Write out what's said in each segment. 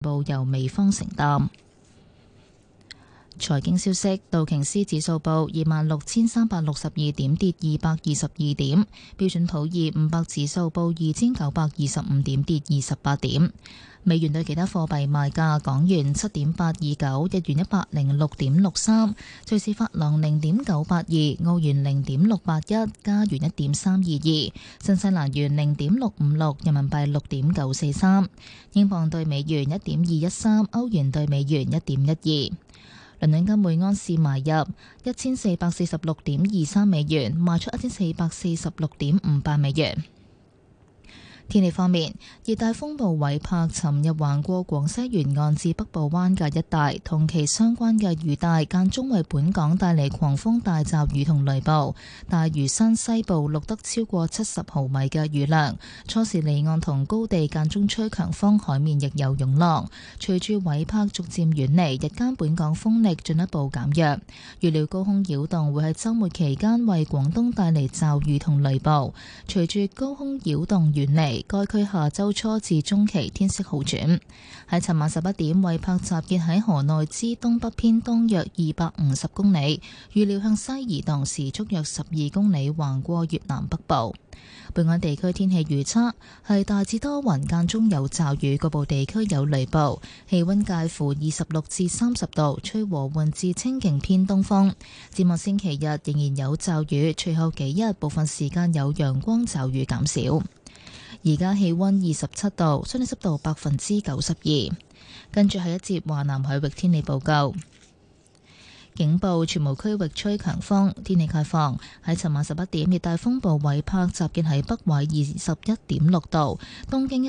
部由美方承擔。財經消息，道瓊斯指數報26,362點，跌222點；標準普爾500指數報2,925點，跌28點。美元對其他貨幣賣價：港元7.829，日元106.63，瑞士法郎0.982，澳元0.681，加元1.322，新西蘭元0.656，人民幣6.943，英鎊對美元1.213，歐元對美元1.12。倫敦金每安士買入1446.23美元，賣出1446.58美元。天氣方面，熱帶風暴韋柏尋日橫過廣西沿岸至北部灣嘅一帶，同其相關嘅雨帶間中為本港帶嚟狂風大驟雨同雷暴。大嶼山西部錄得超過70毫米嘅雨量，初時離岸同高地間中吹強風，海面亦有湧浪。隨住韋柏逐漸遠離，日間本港風力進一步減弱。預料高空擾動會喺週末期間為廣東帶嚟驟雨同雷暴。隨住高空擾動遠離，該區下周初至中期天色好轉。喺尋晚11點，韋柏集結喺河內之東北偏東約250公里，預料向西移動，時速約12公里，橫過越南北部。本港地區天氣預測係大致多雲，間中有驟雨，局部地區有雷暴，氣溫介乎26至30度，吹和緩至清勁偏東風。展望星期日仍然有驟雨，隨後幾日部分時間有陽光，驟雨減少。而家氣溫27度，相對濕度92%。跟住係一節華南海域天氣報告。警報：全無區域吹強風，天氣概況。喺尋晚11點，熱帶風暴韋柏集結喺北緯21.6度，東經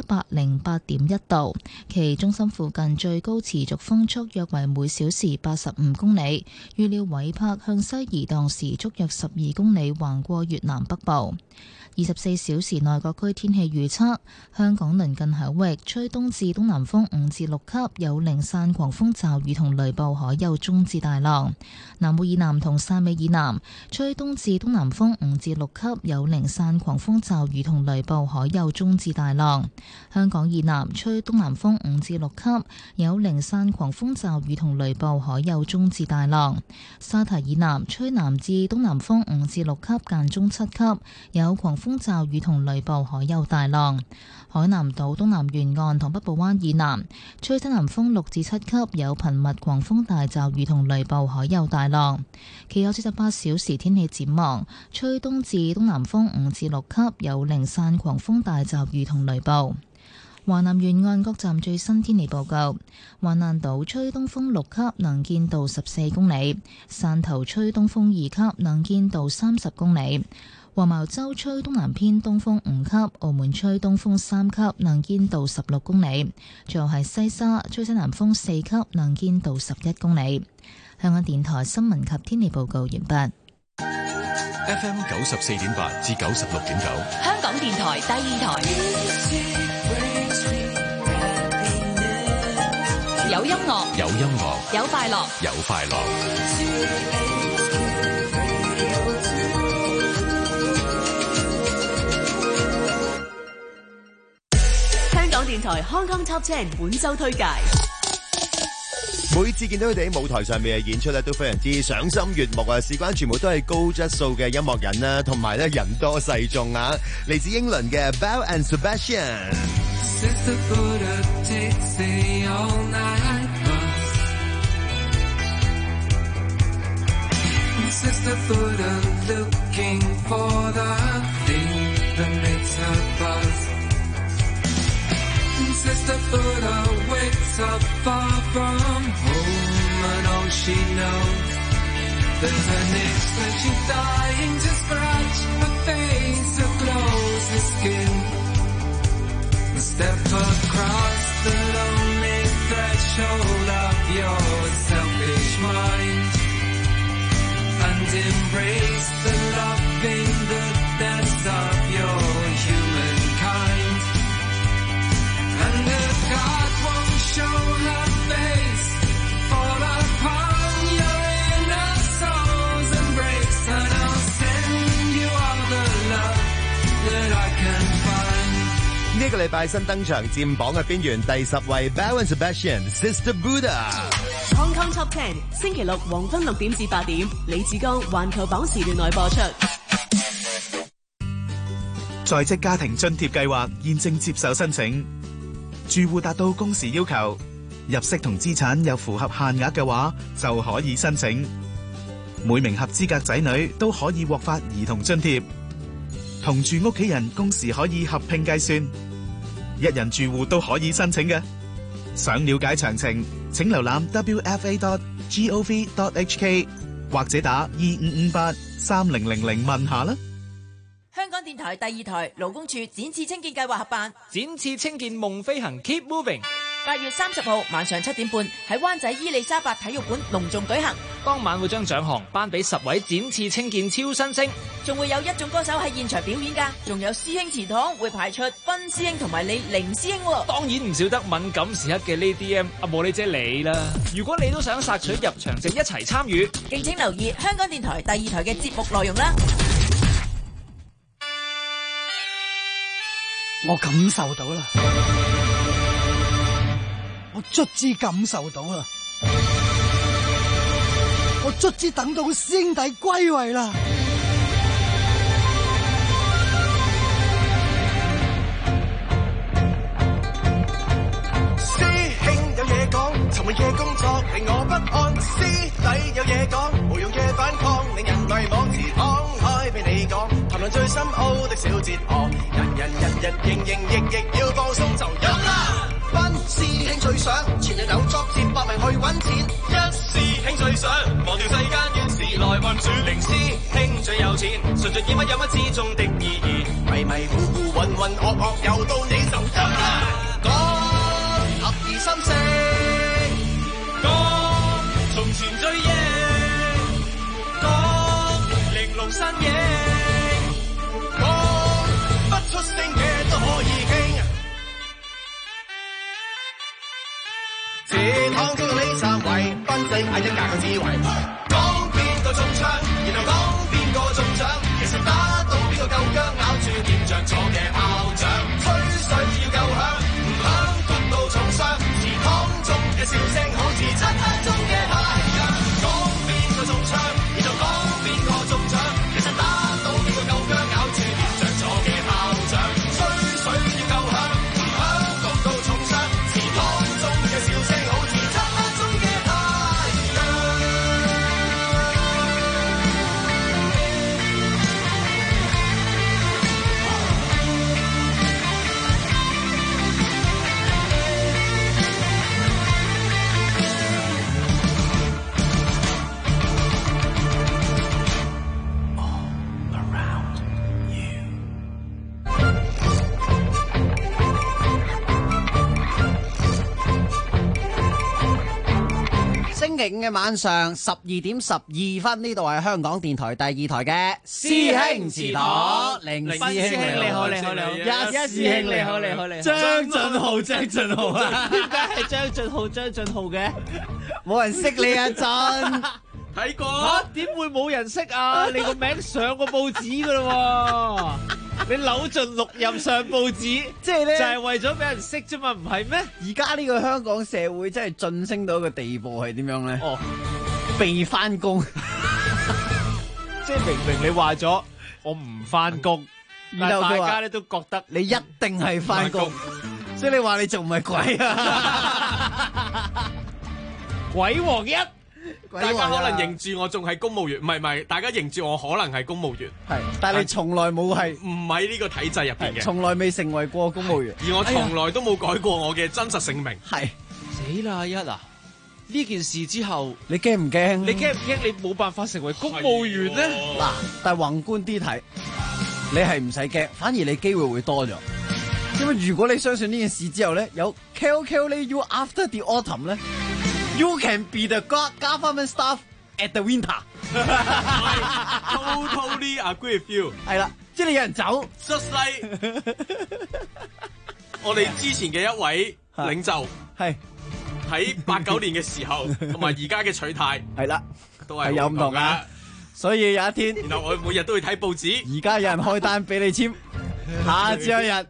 108.1度，其中心附近最高持續風速約為每小時85公里。預料韋柏向西移動，時速約12公里，橫過越南北部。24小時內各區天氣預測：香港鄰近海域吹東至東南風5至6級，有零散狂風驟雨同雷暴，海有中至大浪。南澳以南同汕尾以南吹東至東南風5至6級，有零散狂風驟雨同雷暴，海有中至大浪。香港以南吹東南風5至6級，有零散狂風驟雨同雷暴，海有中至大浪。沙堤以南吹南至東南風5至6級，間中7級，有狂風驟雨同雷暴，海有大浪。海南島東南沿岸同北部灣以南吹西南風6至7級，有頻密狂風大驟雨同雷暴，海有大浪。其後48小時天氣展望：吹東至東南風5至6級，有零散狂風大驟雨同雷暴。華南沿岸各站最新天氣報告：橫瀾島吹東風6級，能見度14公里；汕頭吹東風2級，能見度30公里。黃茅洲吹東南偏東風5級，澳門吹東風3級，能見度16公里。最後係西沙吹西南風4級，能見度11公里。香港電台新聞及天氣報告完畢。 FM 94.8至96.9， 香港電台第二台。有音樂， 有音樂， 有快樂， 有快樂。 香港電台 Hong Kong Top 10本周推介。 每次見到佢哋喺舞台上面嘅演出咧，都非常之賞心悅目啊！事關全部都係高質素嘅音樂人啦，同埋咧人多勢眾啊！嚟自英倫嘅 Belle and Sebastian。 Sister Buddha wakes up far from home, and all she knows there's an itch that she's dying to scratch. Her face aglows, the skin. Step across the lonely threshold of your selfish mind and embrace the loving goodness of your humankind. And if God won't show her face, fall upon your inner soul's embrace, and I'll send you all the love that I can find. 呢一個禮拜新登場佔榜嘅邊緣第10位 Bell and Sebastian Sister Buddha。 Hong Kong Top 10星期六黃昏6點至8點，李志剛環球榜時段內播出。 在職家庭津貼計劃現正接受申請，住戶達到工時要求，入息同資產又符合限額嘅話，就可以申請。每名合資格仔女都可以獲發兒童津貼，同住屋企人工時可以合併計算，一人住戶都可以申請嘅。想了解詳情，請瀏覽 wfa.gov.hk 或者打2558-3000問下啦。 香港電台第2台勞工處展翅青見計劃合辦展翅青見夢飛行 Keep Moving， 8月30號晚上7點半喺灣仔伊利沙伯體育館隆重舉行。 當晚會將獎項頒俾10位展翅青見超新星， 仲會有一眾歌手喺現場表演㗎，仲有師兄祠堂會排出分師兄同埋你凌師兄喎。 當然唔少得敏感時刻嘅Lady M 阿茉莉姐你啦。如果你都想索取入場證一齊參與， 敬請留意香港電台第2台嘅節目內容啦。 我感受到啦，我卒之感受到啦，我卒之等到師兄弟歸位啦。 師兄有嘢講，尋日嘅工作令我不安。師弟有嘢講，無用嘅反抗令人迷惘。自敞開俾你講，談論最深奧的小哲學。人日營營役役要放鬆就飲啦。分師兄最想，全日有作接百名去揾錢。一師兄最想，忘掉世間怨事來運轉。零師兄最有錢，順著意乜有乜之中的意義。迷迷糊糊渾渾噩噩，又到你就飲啦。講合二心聲，講從前追憶，講玲瓏身影，講不出聲嘅都可以傾。這趟經過你站位，賓仔嗌一架嘅智慧，講邊個中槍，然後講邊個中獎，其實打到邊個夠薑，咬住點着咗嘅炮仗，吹水要夠響，唔響谷到重傷，祠堂中嘅笑聲好似漆黑中嘅太陽，講邊個中槍，然後講邊個中獎，其實打到邊個夠薑，咬住點着咗嘅炮仗，吹水要夠響，唔響谷到重傷，祠堂中嘅笑聲好似漆黑中嘅太陽。 星期五嘅晚上12:12，呢度係香港電台第2台嘅師兄祠堂，凌師兄你好， 一師兄你好， 張俊豪啊， 點解係張俊豪嘅？ 冇人識你啊，俊睇過點會冇人識啊？你個名上過報紙噶啦，你扭盡六壬上報紙， 即係咧就係為咗俾人識啫嘛，唔係咩？ 而家呢個香港社會真係晉升到一個地步係點樣咧？ 哦， 被翻工， 即係明明你話咗我唔翻工，但係大家咧都覺得你一定係翻工，所以你話你仲唔係鬼啊？ 鬼王一。 大家可能認住我仲係公務員，唔係，大家認住我可能係公務員， 係，但係你從來冇係唔喺呢個體制入邊嘅， 從來未成為過公務員， 而我從來都冇改過我嘅真實姓名。 係死啦一啊！呢件事之後， 你驚唔驚？ 你驚唔驚？你冇辦法成為公務員咧？ 嗱，但係宏觀啲睇，你係唔使驚，反而你機會會多咗。因為如果你相信呢件事之後咧，有 calculate you after the autumn 咧。You can be the government staff at the winter. Totally agree with you. 係啦，即係你有人走 ，just like 我哋之前嘅一位領袖， 係喺89年嘅時候，同埋而家嘅取態， 係啦， 都係有唔同噶。所以有一天， 然後我每日都會睇報紙， 而家有人開單俾你簽，下朝一日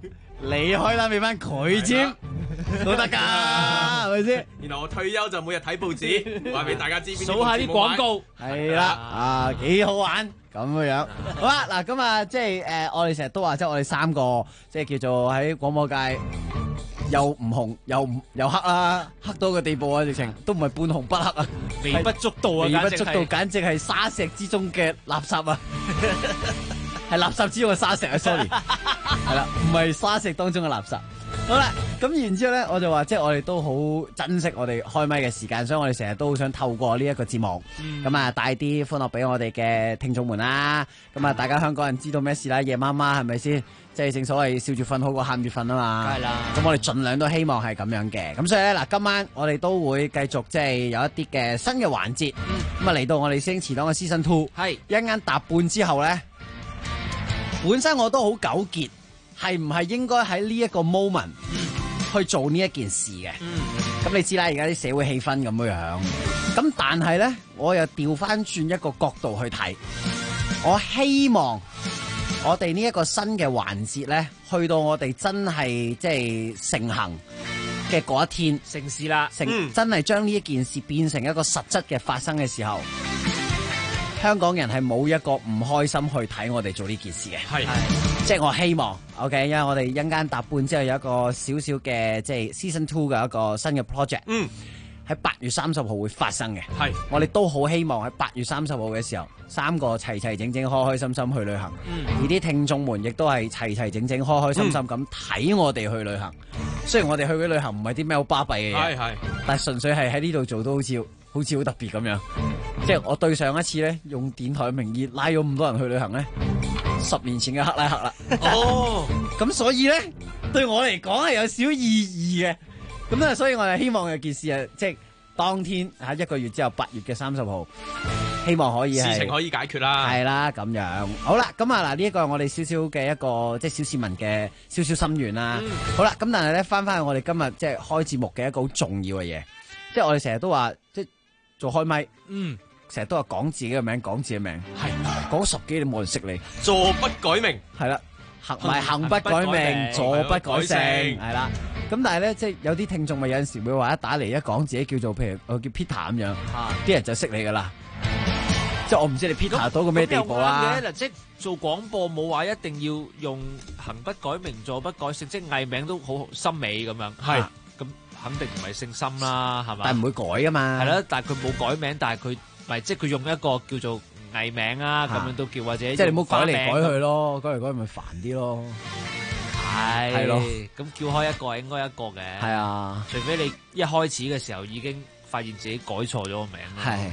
你開單俾翻佢簽都得㗎，係咪先？ 然後我退休就每日睇報紙，話俾大家知邊啲數下啲廣告， 係啦，幾好玩咁樣。好啦，嗱咁啊，即係我哋成日都話，即係我哋三個，即係叫做喺廣播界又唔紅又黑啦，黑到個地步啊！直情都唔係半紅不黑啊， 微不足道啊， 微不足道，簡直係沙石之中嘅垃圾啊！係垃圾之中嘅沙石啊 ，sorry， 係啦，唔係沙石當中嘅垃圾。好啦，咁然之後咧，我就話即係我哋都好珍惜我哋開咪嘅時間，所以我哋成日都好想透過呢一個節目，咁啊帶啲歡樂俾我哋嘅聽眾們啦。咁啊，大家香港人知道咩事啦？夜媽媽係咪先？即係正所謂笑住瞓好過喊住瞓啊嘛。 梗係啦。 咁我哋盡量都希望係咁樣嘅。咁所以咧嗱，今晚我哋都會繼續即係有一啲嘅新嘅環節。咁啊嚟到我哋星遲檔嘅 Season 2，係一陣間搭半之後咧，本身我都好糾結。係唔係應該喺呢一個 moment 去做呢一件事嘅？咁你知啦，而家啲社會氣氛咁樣。咁但係咧，我又調翻轉一個角度去睇，我希望我哋呢一個新嘅環節咧，去到我哋真係即係成行嘅嗰一天， 成事啦， 真係將呢一件事變成一個實質嘅發生嘅時候。香港人係冇一個唔開心去睇我哋做呢件事嘅，係即係我希望 ，OK， 因為我哋一間搭半之後有一個少少嘅即係 Season 2嘅一個新嘅 project，喺8月30號會發生嘅，係我哋都好希望喺8月30號嘅時候，三個齊齊整整、開開心心去旅行，而啲聽眾們亦都係齊齊整整、開開心心咁睇我哋去旅行。雖然我哋去嘅旅行唔係啲咩好巴閉嘅嘢，係，但係純粹係喺呢度做到好似好特別咁樣。即係我對上一次咧，用電台嘅名義拉咗咁多人去旅行咧，10年前嘅克拉克啦。哦，咁所以咧，對我嚟講係有少意義嘅。咁啊，所以我哋希望有件事啊，即係當天喺1個月之後8月嘅30號，希望可以事情可以解決啦。 係啦，咁樣好啦。咁啊嗱，呢一個係我哋少少嘅一個即係小市民嘅少少心願啦。好啦，咁但係咧翻去我哋今日即係開節目嘅一個好重要嘅嘢，即係我哋成日都話即係做開咪，成日都話講自己嘅名，講自己名，係講10幾年冇人識你， 坐不改名，係啦，行不改名，坐不改姓，係啦。咁但係咧，即係有啲聽眾咪有陣時會話一打嚟一講自己叫做譬如我叫 Peter 咁樣，啲人就識你噶啦。即係我唔知你 Peter 到個咩地步啦。 嗱，即係做廣播冇話一定要用行不改名，坐不改姓，即係藝名都好心美咁樣。係咁肯定唔係姓心啦，係嘛？ 但係唔會改噶嘛。係啦， 但係佢冇改名，但係佢咪即係佢用一個叫做藝名啊，咁樣都叫或者即係你唔好改嚟改去咯，改嚟改去咪煩啲咯。 係咯，咁叫開一個係應該一個嘅。 係啊， 除非你一開始嘅時候已經發現自己改錯咗個名。 係，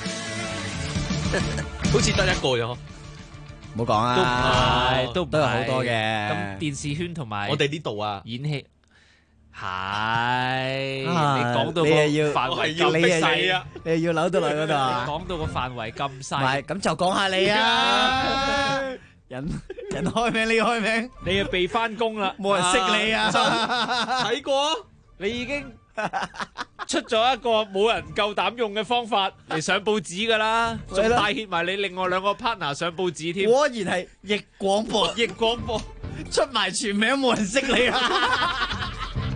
好似得一個啫。 唔好講啊， 都有好多嘅。 咁電視圈同埋我哋呢度啊， 演戲係你講到個範圍咁細啊， 你要扭到嚟嗰度啊。 講到個範圍咁細， 唔係咁就講下你啊。人開名，你開名， 你要被翻工啦， 冇人識你啊！ 睇過， 你已經出咗一個冇人夠膽用嘅方法嚟上報紙噶啦，仲帶挈埋你另外2個 partner 上報紙添。 果然係逆廣播， 逆廣播出埋全名冇人識你啊！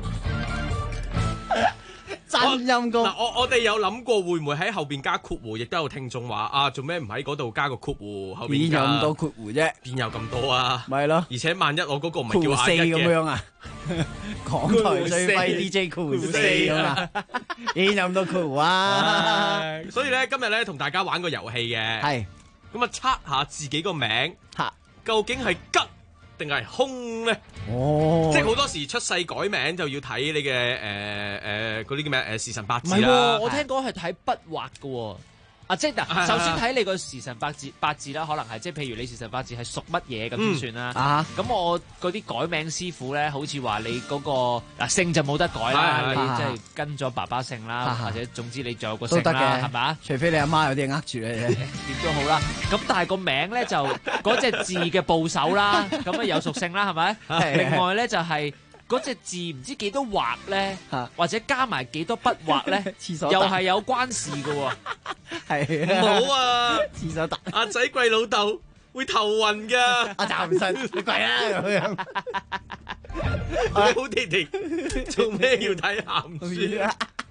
真陰功。 嗱，我哋有諗過會唔會喺後邊加括弧，亦都有聽眾話啊，做咩唔喺嗰度加個括弧後邊？ 邊有咁多括弧啫？ 邊有咁多啊？ 咪咯。 而且萬一我嗰個唔係叫 4咁樣啊？港台最廢 DJ 括弧4咁啊？邊有咁多括弧啊？ 所以咧，今日咧同大家玩個遊戲嘅，係咁啊，測下自己個名，究竟係吉定係凶咧？哦，即係好多時出世改名就要睇你嘅嗰啲叫咩時辰八字啦。 唔係，我聽講係睇筆畫嘅。啊，即係嗱，首先睇你個時辰八字啦，可能係即係譬如你時辰八字係屬乜嘢咁先算啦。咁我嗰啲改名師傅咧，好似話你嗰個姓就冇得改啦，你即係跟咗爸爸姓啦，或者總之你仲有個姓啦，係咪？ 除非你阿媽有啲嘢呃住你啫， 點都好啦。咁但係個名咧就嗰隻字嘅部首啦，咁啊有屬性啦，係咪？另外咧就係嗰隻字唔知幾多畫咧，或者加埋幾多筆畫咧，又係有關事嘅喎。 係唔好啊！ 廁所突阿仔跪老豆會頭暈㗎， 阿暫唔信你跪啦咁樣。 好地地，做咩要睇鹹書？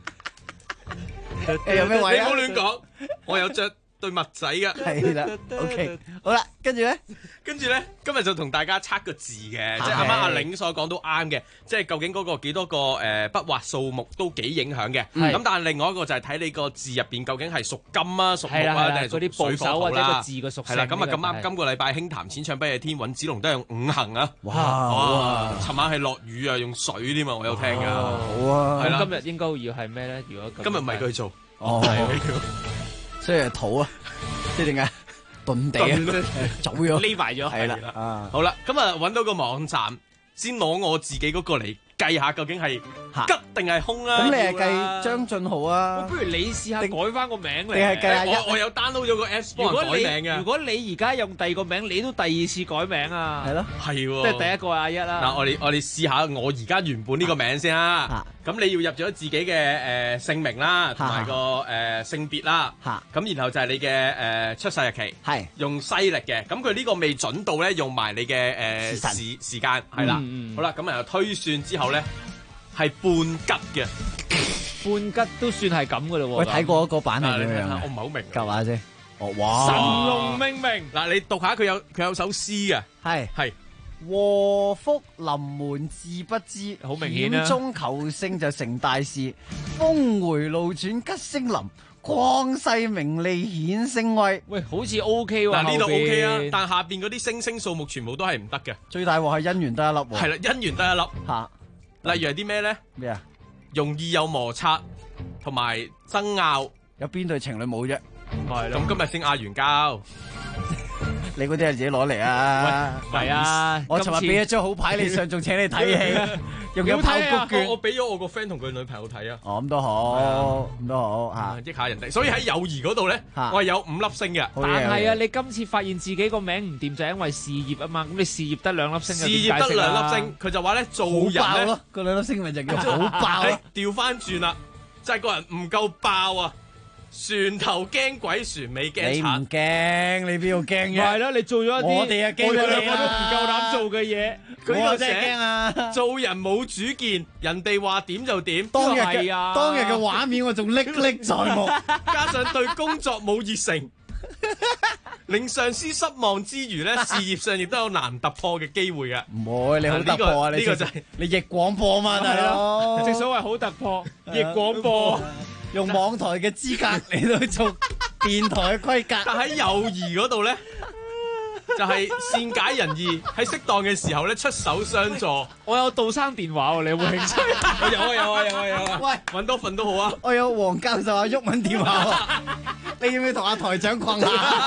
有咩位啊？ 你唔好亂講，我有着對襪仔㗎。 係啦 ，OK， 好啦，跟住咧， 今日就同大家測個字嘅，即係啱啱阿玲所講都啱嘅，即係究竟嗰個幾多個筆畫數目都幾影響嘅。咁但係另外一個就係睇你個字入邊究竟係屬金啊、屬木啊，定係屬水火土啦。 個字個屬性。 係啦，咁啊咁啱，今個禮拜輕談淺唱不夜天，尹子龍都係用五行啊。哇！尋晚係落雨啊，用水添啊，我有聽㗎。 好啊。 係啦， 今日應該要係咩咧？如果今日唔係佢做。 所以係土啊，即係點解遁地啊，走咗匿埋咗， 係啦。 好啦，咁啊揾到個網站，先攞我自己嗰個嚟計下，究竟係吉定係凶啊？ 咁你係計張俊豪啊？ 不如你試下改翻個名嚟。 你係計我有 download 咗個 Apps 幫人改名嘅。 如果你而家用第二個名，你都第二次改名啊？ 係咯， 係喎。 即係第一個阿一啦。 嗱，我哋試下我而家原本呢個名先啦。咁你要入咗自己嘅姓名啦，同埋個性別啦。咁然後就係你嘅出世日期，係用西歷嘅。咁佢呢個未準到咧，用埋你嘅時間係啦。好啦，咁然後推算之後咧係半吉嘅， 半吉都算係咁噶咯喎。 喂，睇過嗰個版係點樣？ 我唔係好明， 夾下啫。哦，哇！ 神龍命名嗱，你讀下佢有首詩嘅，係禍福臨門自不知， 好明顯啦。 險中求勝就成大事，峰回路轉吉星臨，光勢名利顯聲威。 喂，好似 OK 喎。 嗱，呢度 OK 啊，但下邊嗰啲星數目全部都係唔得嘅。 最大鑊係姻緣得一粒喎。 係啦，姻緣得一粒。嚇，例如係啲咩咧？ 咩啊？ 容易有摩擦同埋爭拗。 有邊對情侶冇啫？ 係啦。咁今日先嗌完交。 你嗰啲係自己攞嚟啊！ 係啊， 我尋日俾一張好牌你上，仲請你睇戲，用咗爆谷券。 我俾咗我個 friend 同佢女朋友睇啊。 哦，咁都好，咁都好嚇， 益下人哋。所以喺友誼嗰度咧，我係有5粒星嘅。 但係啊，你今次發現自己個名唔掂，就係因為事業啊嘛。咁你事業得2粒星， 事業得2粒星，佢就話咧做人咧， 個2粒星咪就叫好爆咯。 調翻轉啦，就係個人唔夠爆啊！船頭驚鬼，船尾驚賊。 你唔驚，你邊度驚嘅？ 係啦，你做咗一啲我哋啊驚， 我哋兩個都唔夠膽做嘅嘢。 佢真係驚啊！ 做人冇主見，人哋話點就點。 當日嘅畫面我仲歷歷在目， 加上對工作冇熱誠，令上司失望之餘咧，事業上亦都有難突破嘅機會嘅。 唔會，你好突破啊！ 呢個就係你逆廣播嘛，大佬。 正所謂好突破，逆廣播。 用網台嘅資格嚟到做電台嘅規格， 但喺友誼嗰度咧，就係善解人意，喺適當嘅時候咧出手相助。 我有杜生電話喎，你有冇興趣？ 有啊！喂，揾多份都好啊！ 我有黃教授阿毓民電話喎，你要唔要同阿台長困下？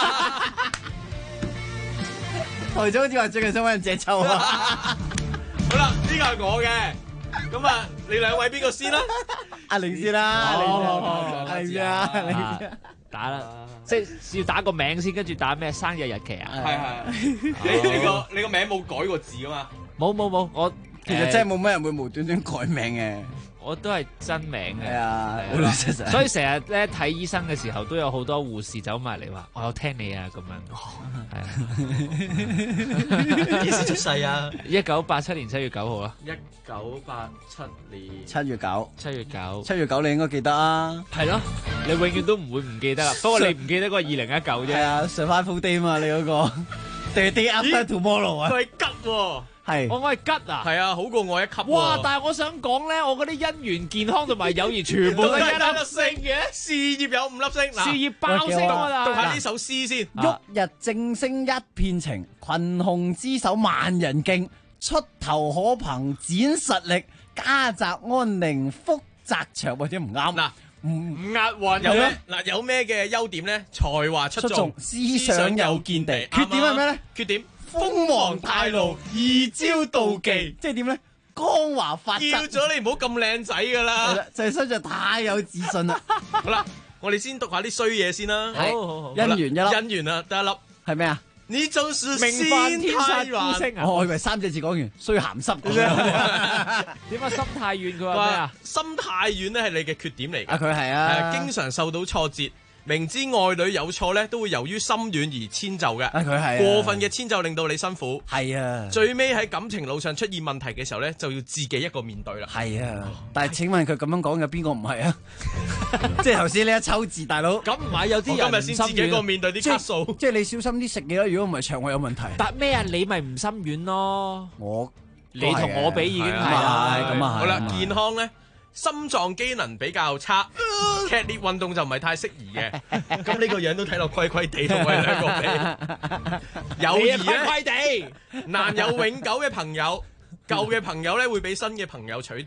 台長好似話最近想揾人借抽啊！ 好啦，呢個係我嘅。咁啊，你兩位邊個先啦？ 阿玲先啦，阿玲先啦， 打啦，即係要打個名先，跟住打咩生日日期啊？ 係。你個名冇改過字噶嘛？ 冇，我其實真係冇乜人會無端端改名嘅。 我都係真名嘅， 係啊， 所以成日咧睇醫生嘅時候，都有好多護士走埋嚟話：我有聽你啊咁樣。係啊。 幾時出世啊 ？1987年7月9號啊。 1987年 7月9。 7月9。 7月9你應該記得啊。 係咯，你永遠都唔會唔記得啦。不過你唔記得個2019啫。 係啊 ，Survival Day 嘛，你嗰個 The Day After Tomorrow 啊。 佢係吉喎。 係， 我係吉啊！ 係啊，好過我一級。 哇！但係我想講咧，我嗰啲姻緣、健康同埋友誼全部都係1粒星嘅， 事業有5粒星， 事業爆星啊！ 讀下呢首詩先。 旭日正升一片晴，群雄之首萬人敬，出頭可憑展實力，家宅安寧福澤長，或者唔啱嗱。唔押韻有咩？嗱，有咩嘅優點咧？才華出眾， 思想有見地。缺點係咩咧？ 缺點鋒芒太露，易招妒忌。 即係點咧？光華發叫咗你唔好咁靚仔噶啦。 就係實在太有自信啦。 好啦，我哋先讀下啲衰嘢先啦。 好，姻緣一粒， 姻緣啊，得一粒。 係咩啊？ 你就是名犯天煞孤星啊！ 我以為3隻字講完，衰鹹濕。 點解心太軟？佢話咩啊？ 心太軟咧係你嘅缺點嚟嘅。 佢係啊， 經常受到挫折， 明知愛侶有錯咧，都會由於心軟而遷就嘅。 佢係過分嘅遷就令到你辛苦。 係啊， 最尾喺感情路上出現問題嘅時候咧，就要自己一個面對啦。 係啊，但係請問佢咁樣講嘅邊個唔係啊？即係頭先呢一抽字，大佬。 咁唔係有啲人今日先自己一個面對啲卡數。 即係你小心啲食嘢啦，如果唔係腸胃有問題。 但咩啊？你咪唔心軟咯。 你同我比已經係啦。 咁啊， 好啦，健康咧。心臟機能比較差，劇烈運動就唔係太適宜嘅。咁呢個樣都睇落虧虧地，同我哋兩個比。友誼咧， 虧地難有永久嘅朋友，舊嘅朋友咧會俾新嘅朋友取代。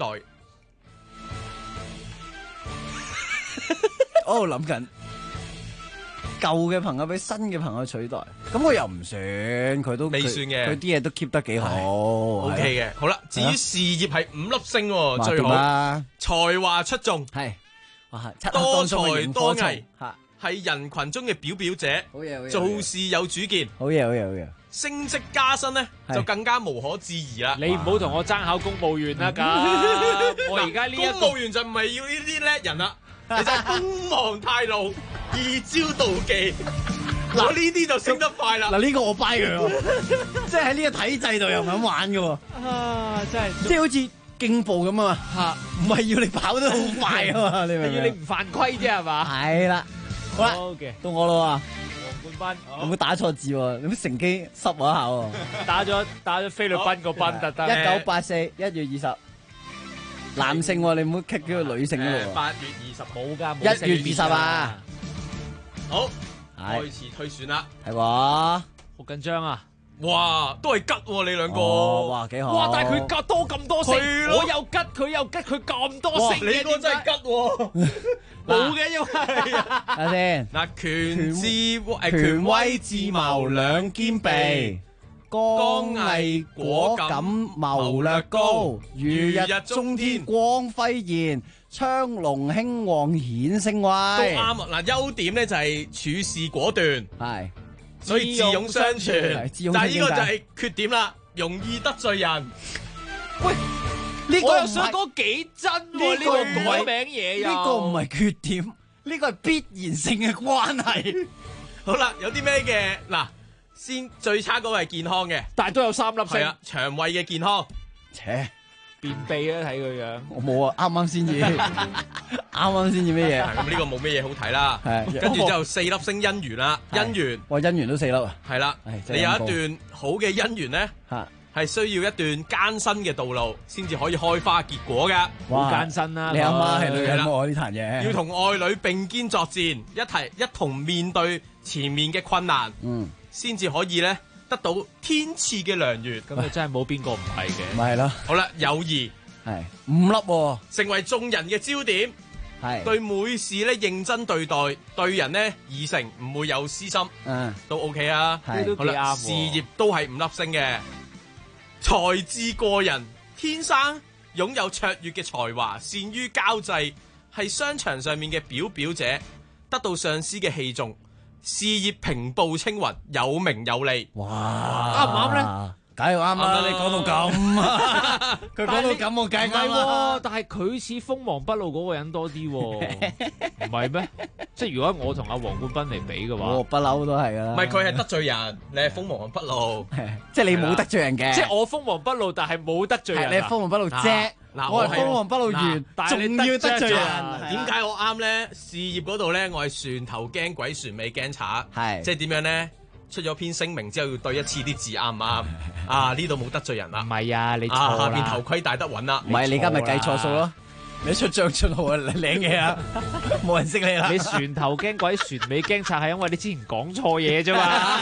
我喺度諗緊，舊嘅朋友俾新嘅朋友取代，咁我又唔算，佢都未算嘅， 佢啲嘢都 keep 得幾好 ，OK 嘅。好啦，至於事業係5粒星喎，最好，才華出眾， 係多才多藝，係人群中嘅表表者， 好嘢， 做事有主見， 好嘢， 升職加薪咧就更加無可置疑啦。 你唔好同我爭考公務員啦，咁我而家呢一公務員就唔係要呢啲叻人啦。你就係鋒芒太露，二招妒忌。嗱呢啲就升得快啦。 嗱呢個我 buy 佢喎，即係喺呢個體制度又唔肯玩嘅喎。 啊，真係即係好似競步咁啊嘛，唔係要你跑得好快啊嘛，你明唔明？ 要你唔犯規啫係嘛？ 係啦，好啦，到我啦喎，黃冠斌， 有冇打錯字喎？有冇乘機濕我一下喎？ 打咗菲律賓個賓特登。 1984 1月20。男性喎，你唔好 kick 咗個女性嗰度喎。 8月20冇㗎 ，1月20啊。 好，開始推算啦。 係喎， 好緊張啊！ 哇，都係吉喎你兩個。 哇，幾好。 哇，但係佢吉多咁多星，我又吉，佢又吉，佢咁多星嘅， 你個真係吉喎。冇嘅，因為睇下先。 嗱， 權威智謀兩兼備。剛毅果敢謀略高，如日中天光輝現，昌隆興旺顯聲威。都啱啊！嗱，優點咧就係處事果斷， 係， 所以智勇雙全。但係呢個就係缺點啦，容易得罪人。 喂，呢個我又想講幾真喎？呢個改名嘢呢個唔係缺點，呢個係必然性嘅關係。 好啦，有啲咩嘅嗱？先最差嗰個係健康嘅， 但係都有3粒星。 係啊，腸胃嘅健康， 便秘啊，睇佢樣。 我冇啊，啱啱先至咩嘢？ 咁呢個冇咩嘢好睇啦。係，跟住之後4粒星姻緣啦，姻緣， 哇，姻緣都4粒啊。 係啦，你有一段好嘅姻緣咧，係需要一段艱辛嘅道路先至可以開花結果㗎。 好艱辛啦！ 你阿媽係女人喎，呢壇嘢。 要同愛侶並肩作戰，一同面對前面嘅困難。先至可以咧得到天賜嘅良緣， 咁啊真係冇邊個唔係嘅。 咪係咯。 好啦，友誼係5粒喎， 成為眾人嘅焦點，係對每事咧認真對待，對人咧以誠，唔會有私心，都 OK 啊。好啦，事業都係5粒星嘅，才智過人，天生擁有卓越嘅才華，善於交際，係商場上面嘅表表者，得到上司嘅器重。事業平步青雲，有名有利。 哇， 啱唔啱咧？ 梗係啱啦！你講到咁啊，佢講到咁我梗係啱啦。 但係佢似鋒芒不露嗰個人多啲，唔係咩？即係如果我同阿黃冠斌嚟比嘅話， 我不嬲都係噶啦。 唔係佢係得罪人，你係鋒芒不露， 即係你冇得罪人嘅。 即係我鋒芒不露，但係冇得罪人。 你係鋒芒不露啫。嗱，我係鋒芒不露完，仲要得罪人。 點解我啱咧？事業嗰度咧，我係船頭驚鬼，船尾驚賊。係，即係點樣咧？出咗篇聲明之後要對一次啲字啱唔啱？啊，呢度冇得罪人啦。 唔係啊，你錯啦。 下邊頭盔戴得穩啦。 唔係你而家咪計錯數咯？你出賬出號啊，領嘢啊，冇人識你啦。 你船頭驚鬼，船尾驚賊，係因為你之前講錯嘢啫嘛。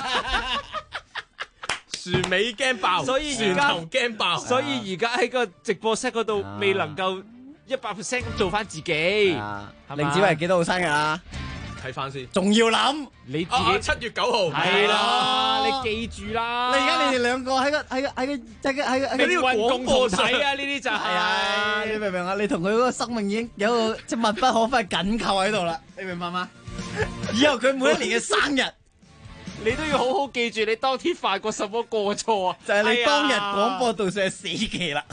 船尾驚爆， 所以船頭驚爆， 所以而家喺個直播室嗰度未能夠100% 做翻自己。 凌子維幾多號生日啊？ 睇翻先， 仲要諗你自己 7月9號係啦，你記住啦。 你而家你哋兩個喺個命運共同體啊！呢啲就係啊，你明唔明啊？你同佢嗰個生命已經有個即密不可分緊扣喺度啦，你明白嗎？以後佢每一年嘅生日。 你都要好好記住，你當天犯過什麼過錯啊？ 就係你當日廣播道上係死期啦。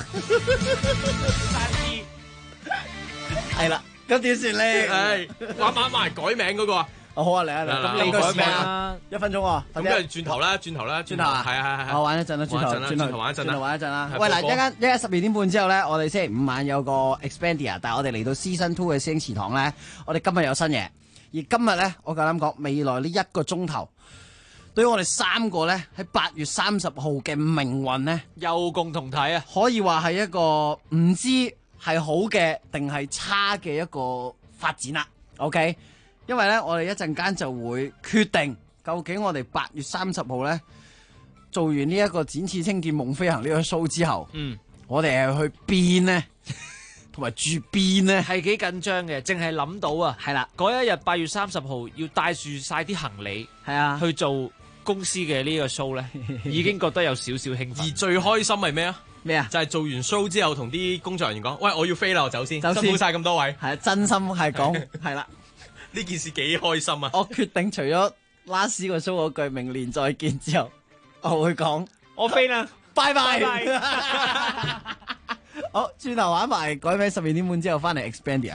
係啦，咁點算咧？ 係玩埋改名嗰個啊！ 好啊，嚟啊嚟！咁你個時間1分鐘喎， 咁跟住轉頭啦，係啊， 我玩一陣啦，轉頭玩一陣啦。 喂嗱，一陣12點半之後咧，我哋星期5晚有個 Expandia， 但係我哋嚟到 Season 2嘅師兄祠堂咧，我哋今日有新嘢。而今日咧，我夠膽講，未來呢1個鐘頭，對於我哋3個咧喺8月30號嘅命運咧， 有共同體啊！ 可以話係一個唔知係好嘅定係差嘅一個發展啦。OK。因為咧，我哋一陣間就會決定究竟我哋8月30號咧做完呢一個展翅青見夢飛行呢個 show 之後，我哋係去邊呢？同埋住邊呢？ 係幾緊張嘅，淨係諗到啊！ 係啦， 嗰一日8月30號要帶住晒啲行李， 係啊， 去做公司嘅呢個 show 咧，已經覺得有少少興奮。 而最開心係咩啊？ 咩啊？ 就係做完 show 之後，同啲工作人員講：喂，我要飛啦，我走先，辛苦晒咁多位。 係真心係講，係啦。 呢件事幾開心啊！ 我決定除咗 last 個 show 嗰句明年再見之後，我會講我飛啦， 拜拜。好，轉頭玩埋改名12點半之後翻嚟 Expandia。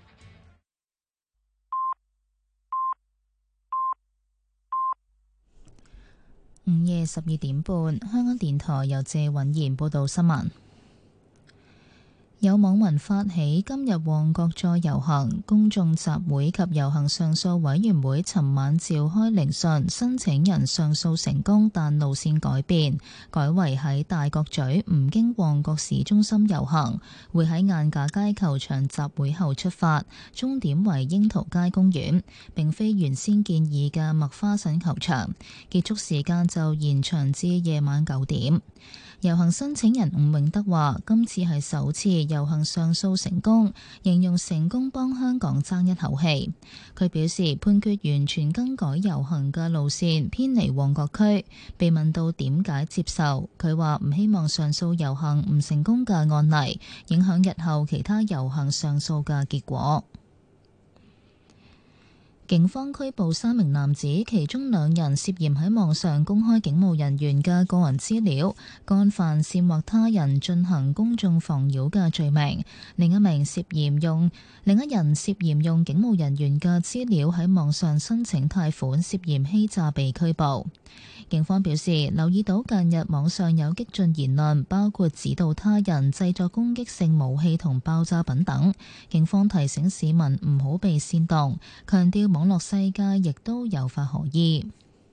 午夜12點半，香港電台由謝允賢報道新聞。有網民發起今日旺角再遊行，公眾集會及遊行上訴委員會尋晚召開聆訊，申請人上訴成功，但路線改變，改為喺大角咀唔經旺角市中心遊行，會喺晏架街球場集會後出發，終點為櫻桃街公園，並非原先建議嘅麥花臣球場，結束時間就延長至夜晚9點。遊行申請人吳永德話：今次係首次遊行上訴成功，形容成功幫香港爭一口氣。佢表示判決完全更改遊行嘅路線，偏離旺角區。被問到點解接受，佢話唔希望上訴遊行唔成功嘅案例影響日後其他遊行上訴嘅結果。警方拘捕3名男子，其中2人涉嫌喺網上公開警務人員嘅個人資料，干犯煽惑他人進行公眾妨擾嘅罪名。另一人涉嫌用警務人員嘅資料喺網上申請貸款，涉嫌欺詐被拘捕。警方表示，留意到近日網上有激進言論，包括指導他人製作攻擊性武器同爆炸品等。警方提醒市民唔好被煽動，強調網絡世界亦都有法可依。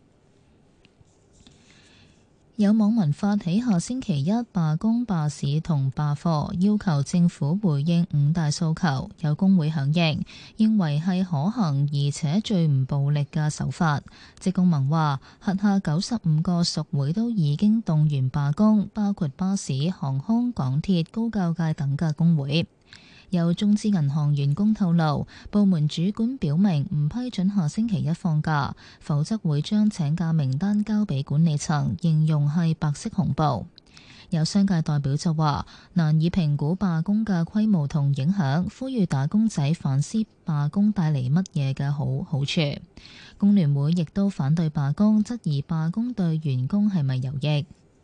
有網民發起下星期一罷工、罷市同罷課，要求政府回應5大訴求。有工會響應，認為係可行而且最唔暴力嘅手法。職工盟話，轄下95個屬會都已經動員罷工，包括巴士、航空、港鐵、高教界等嘅工會。有中資銀行員工透露，部門主管表明唔批准下星期一放假，否則會將請假名單交俾管理層，形容係白色恐怖。有商界代表就話，難以評估罷工嘅規模同影響，呼籲打工仔反思罷工帶嚟乜嘢嘅好處。工聯會亦都反對罷工，質疑罷工對員工係咪有益。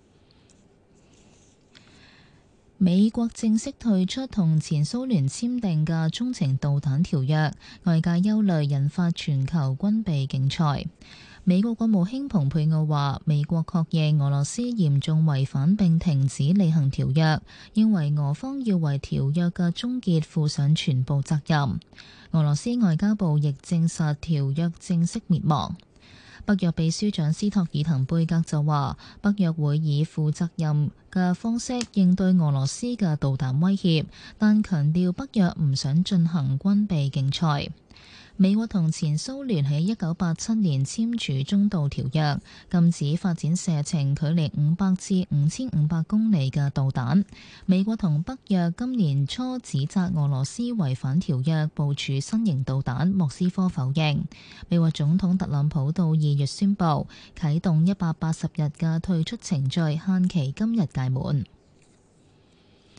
美國正式退出同前蘇聯簽訂嘅中程導彈條約，外界憂慮引發全球軍備競賽。美國國務卿蓬佩奧話，美國確認俄羅斯嚴重違反並停止履行條約，認為俄方要為條約嘅終結負上全部責任。俄羅斯外交部亦證實條約正式滅亡。北約秘書長斯托爾滕貝格就話，北約會以負責任嘅方式應對俄羅斯嘅導彈威脅，但強調北約唔想進行軍備競賽。美國同前蘇聯喺1987年簽署中導條約，禁止發展射程距離500至5500公里嘅導彈。美國同北約今年初指責俄羅斯違反條約，部署新型導彈，莫斯科否認。美國總統特朗普到2月宣布啟動180日嘅退出程序，限期今日屆滿。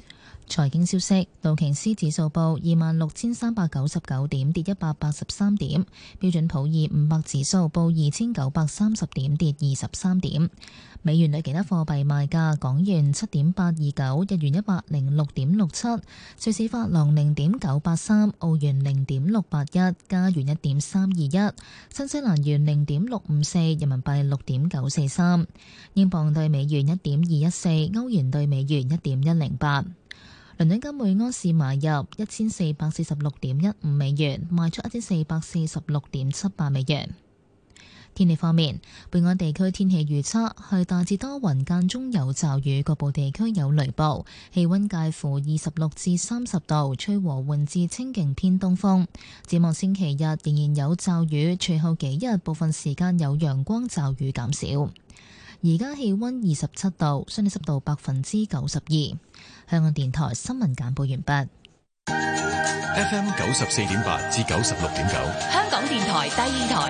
財經消息，道瓊斯指數報26,399點，跌183點；標準普爾500指數報2,930點，跌23點。美元對其他貨幣賣價：港元7.829，日元106.67，瑞士法郎0.983，澳元0.681，加元1.321，新西蘭元0.654，人民幣6.943，英鎊對美元1.214，歐元對美元1.108。倫敦金每安士買入1446.15美元，賣出1446.78美元。天氣方面，本港地區天氣預測係大致多雲，間中有驟雨，局部地區有雷暴，氣溫介乎26至30度，吹和緩至清勁偏東風。展望星期日仍然有驟雨，隨後幾日部分時間有陽光，驟雨減少。而家氣溫27度，相對濕度92%。香港電台新聞簡報完畢。 FM 94.8至96.9， 香港電台第二台，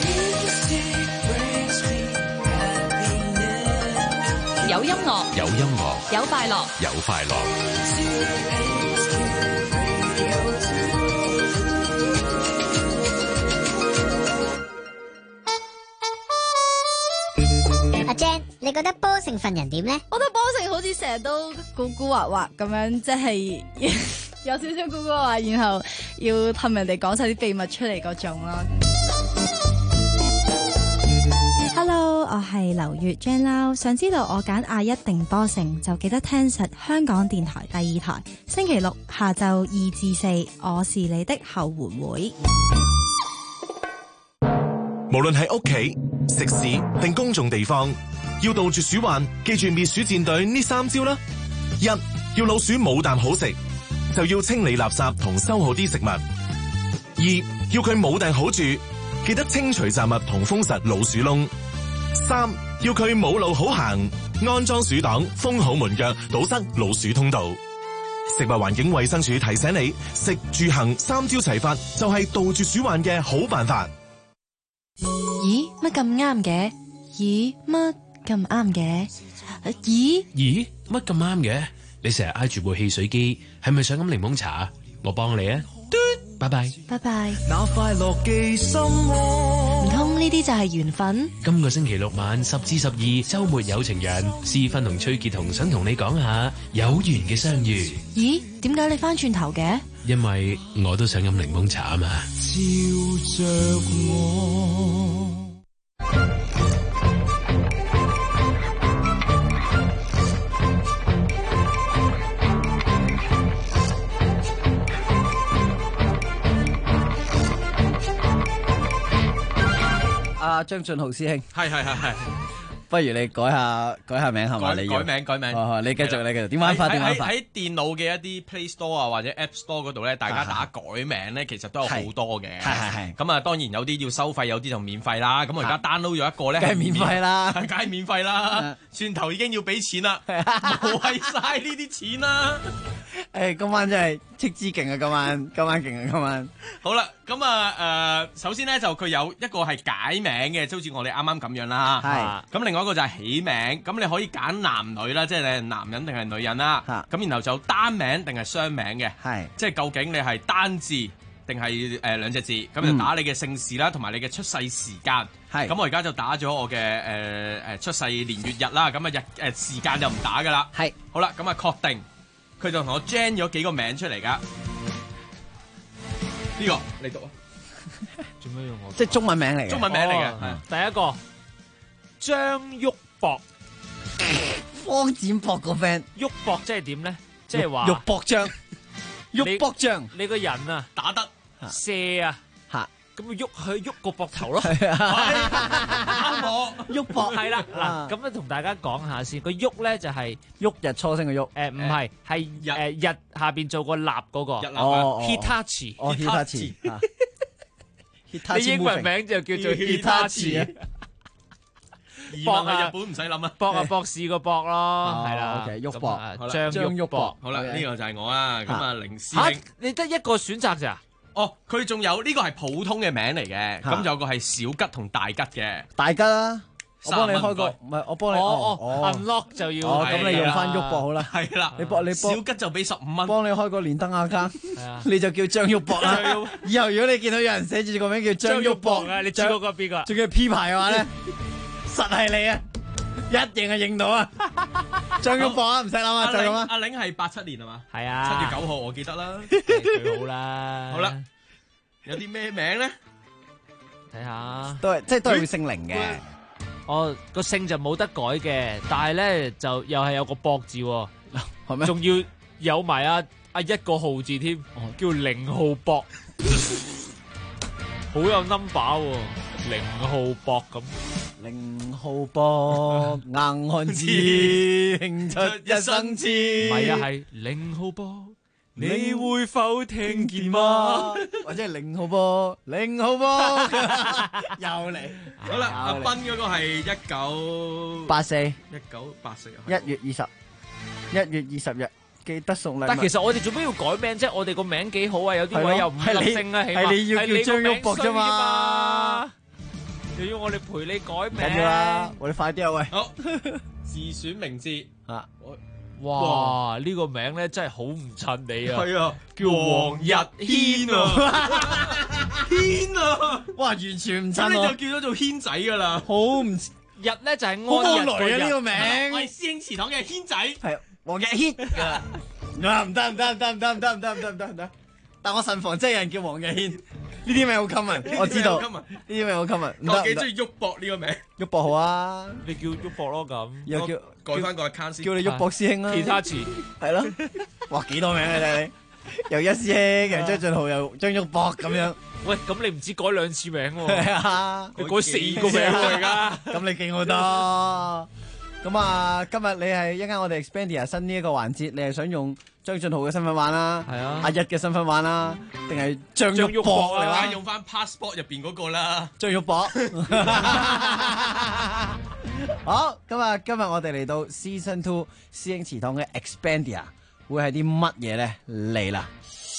有音樂， 有音樂， 有快樂， 有快樂。 阿 Jan， 你覺得波成份人點呢？ 我覺得波成好似成日都古古惑惑咁樣，即係有少少古古惑惑，然後要氹人哋講晒啲秘密出嚟嗰種咯。 Hello， 我係劉月 Jan Lau， 想知道我揀亞一定波成，就記得聽實香港電台第二台，星期六下晝2至4，我是你的後援會。 無論喺屋企、食肆定公眾地方，要杜絕鼠患，記住滅鼠戰隊呢3招啦。一，要老鼠冇啖好食，就要清理垃圾同收好啲食物。二，要佢冇埞好住，記得清除雜物同封實老鼠窿。三，要佢冇路好行，安裝鼠擋，封好門腳，堵塞老鼠通道。食物環境衛生署提醒你，食住行3招齊發，就係杜絕鼠患嘅好辦法。 咦，乜咁啱嘅？咦，乜咁啱嘅？ 咦，乜咁啱嘅？你成日挨住部汽水機，係咪想飲檸檬茶？我幫你啊！拜拜， 拜拜。 那快樂寄心唔通呢啲就係緣分？ 今個星期六晚10至12，週末有情人，思芬同崔潔彤想同你講下有緣嘅相遇。 咦，點解你翻轉頭嘅？ 因為我都想飲檸檬茶啊嘛。 照着我。 阿張俊豪師兄， 係， 不如你改下名係嘛？你要改名， 你繼續，點玩法？ 喺電腦嘅一啲 Play Store 啊或者 App Store 嗰度咧，大家打改名咧，其實都有好多嘅。係。咁啊，當然有啲要收費，有啲就免費啦。咁我而家 download 咗一個咧， 梗係免費啦， 梗係免費啦，轉頭已經要俾錢啦，冇謂嘥呢啲錢啦。 誒，今晚真係斥資勁啊！今晚勁啊！今晚好啦，咁啊首先咧就佢有一個係解名嘅，就好似我哋啱啱咁樣啦。係。咁另外一個就係起名，咁你可以揀男女啦，即係你係男人定係女人啦。咁然後就單名定係雙名嘅。係。即係究竟你係單字定係兩隻字，咁就打你嘅姓氏啦，同埋你嘅出世時間。係。咁我而家就打咗我嘅出世年月日啦，咁啊時間就唔打噶啦。係。好啦，咁啊確定。佢就同我 gen 咗幾個名出嚟噶，呢個你讀啊？ 做咩用我？ 即係中文名嚟嘅。 中文名嚟嘅， 第一個張旭博， 方展博個 friend。 旭博即係點咧？即係話玉博張，玉博張。 你個人啊， 打得射啊，吓咁佢喐個膊頭咯。 啱我喐膊係啦，嗱咁咧同大家講下先，個喐咧就係旭日初升嘅旭， 唔係日下邊做個立嗰個。Hitachi。你英文名就叫做 Hitachi。 博啊，日本唔使諗啊， 博士個博咯，係啦。 OK，旭博， 張旭博。 好啦，呢個就係我啦。咁啊，凌師兄， 你得一個選擇咋？ 哦，佢仲有呢個係普通嘅名嚟嘅，咁有個係小吉同大吉嘅。 大吉啦， 我幫你開個，唔係我幫你 unlock 就要。 咁你用翻喐博好啦。 係啦，你小吉就俾15蚊。 幫你開個連登 account，你就叫張喐博啦。以後如果你見到有人寫住個名叫張喐博啊，你知嗰個邊個？ 仲要 P 牌嘅話咧，實係你啊！一定係認到啊！張喐博啊，唔使諗啊，就咁啊。 阿玲係87年係嘛？ 係啊 ，7月9號我記得啦， 最好啦。 好啦，有啲咩名咧？ 睇下， 都係會姓凌嘅。 個姓就冇得改嘅，但係咧就又係有個博字， 係咩？ 仲要有埋一個號字添，叫0號博，好有 number 喎，0號博咁。 0號博硬漢子，慶出一生痴。 唔係啊，係0號博，你會否聽見嗎？ 或者係0號博，0號博又嚟。 好啦，阿斌嗰個係 1984 1 月20日，記得送禮物。 但其實我哋做咩要改名啫？我哋個名幾好啊，有啲位又五粒星啊，起碼係你要叫張喐博啫嘛。 又要我哋陪你改名， 緊要啦！我哋快啲啊喂！ 好，自選名字啊！ 哇！呢個名咧真係好唔襯你啊！ 係啊， 叫黃日軒啊！ 軒啊！ 哇，完全唔襯咁你就叫咗做軒仔噶啦！ 好唔日咧就係好安日雷啊呢個名！ 我係師兄祠堂嘅軒仔， 係黃日軒啊！唔得！但我慎防真係有人叫黃日軒。呢啲名好 common， 我知道。呢啲名好 common， 我幾中意喐博呢個名。 喐博好啊， 你叫喐博咯咁。 又叫改翻個 account 先。 叫你喐博師兄啦。 其他詞係咯。哇，幾多名啊你？又一師兄，又張俊豪，又張喐博咁樣。 喂，咁你唔止改2次名喎。 係啊， 你改4個名喎而家。 咁你勁好多。咁啊，今日你係一陣我哋 Expandia 新呢一個環節，你係想用張俊豪嘅身份玩啦， 係啊， 阿一嘅身份玩啦，定係張喐博嚟玩？ 用翻 passport 入邊嗰個啦， 張喐博。好，今日我哋嚟到 Season 2師兄祠堂嘅 Expandia， 會係啲乜嘢咧？嚟啦！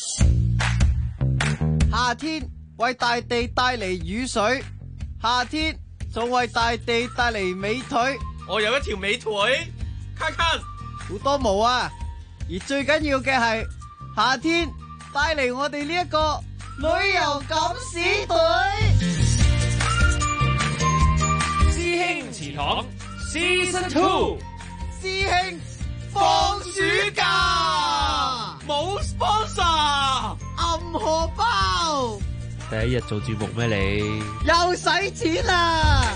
夏天為大地帶嚟雨水，夏天仲為大地帶嚟美腿。 我有一條美腿，卡卡好多毛啊！而最緊要嘅係夏天帶嚟我哋呢一個旅遊敢死隊。 師兄祠堂 Season 2， 師兄放暑假冇 sponsor， 暗荷包。 第一日做節目咩你？ 又使錢啦！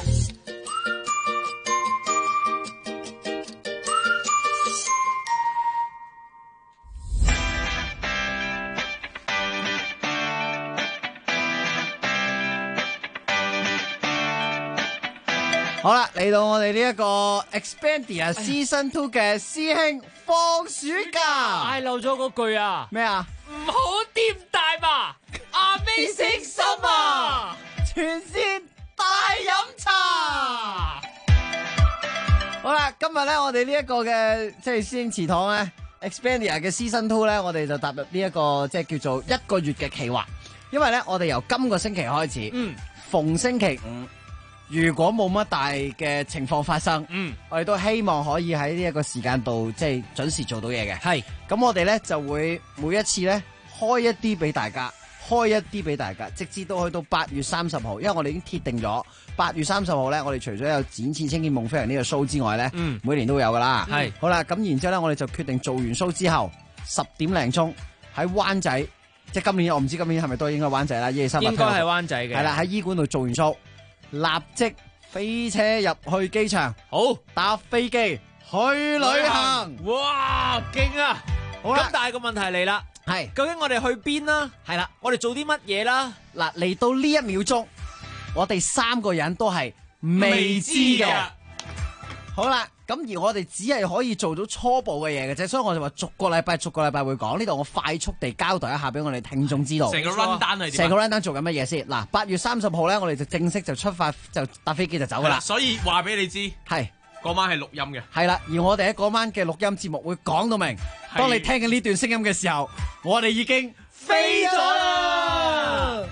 好啦，嚟到我哋呢一個 Expandia Season 2嘅師兄放暑假， 嗌漏咗嗰句啊！ 咩啊？ 唔好掂大麻，Amazing Summer， 全線大飲茶。好啦，今日咧我哋呢一個嘅即係師兄祠堂咧 Expandia 嘅 Season 2咧，我哋就踏入呢一個即係叫做1個月嘅企劃，因為咧我哋由今個星期開始，逢星期5。如果冇乜大嘅情況發生，我哋都希望可以喺呢一個時間度即係準時做到嘢嘅。係，咁我哋咧就會每一次咧開一啲俾大家，直至到去到8月30號，因為我哋已經鐵定咗8月30號咧，我哋除咗有展翅青見夢飛人呢個 show 之外咧，每年都會有噶啦。係，好啦，咁然之後咧，我哋就決定做完 show 之後10點零鐘喺灣仔，即係今年我唔知今年係咪都應該灣仔啦，應該係灣仔嘅。 係啦，喺醫館度做完 show。立即飛車入去機場，好搭飛機去旅行。 哇，勁啊！ 好啦， 咁但係個問題嚟啦，係究竟我哋去邊啦？係啦，我哋做啲乜嘢啦？ 嗱，嚟到呢1秒鐘，我哋3個人都係未知嘅。好啦，咁而我哋只係可以做到初步嘅嘢嘅啫，所以我就話逐個禮拜會講。呢度我快速地交代一下俾我哋聽眾知道。 成個 run down 係點？ 成個 run down 做緊乜嘢先？嗱，8月30號咧，我哋就正式就出發，就搭飛機就走噶啦。 所以話俾你知， 係嗰晚係錄音嘅。 係啦，而我哋喺嗰晚嘅錄音節目會講到明。當你聽緊呢段聲音嘅時候，我哋已經飛咗啦。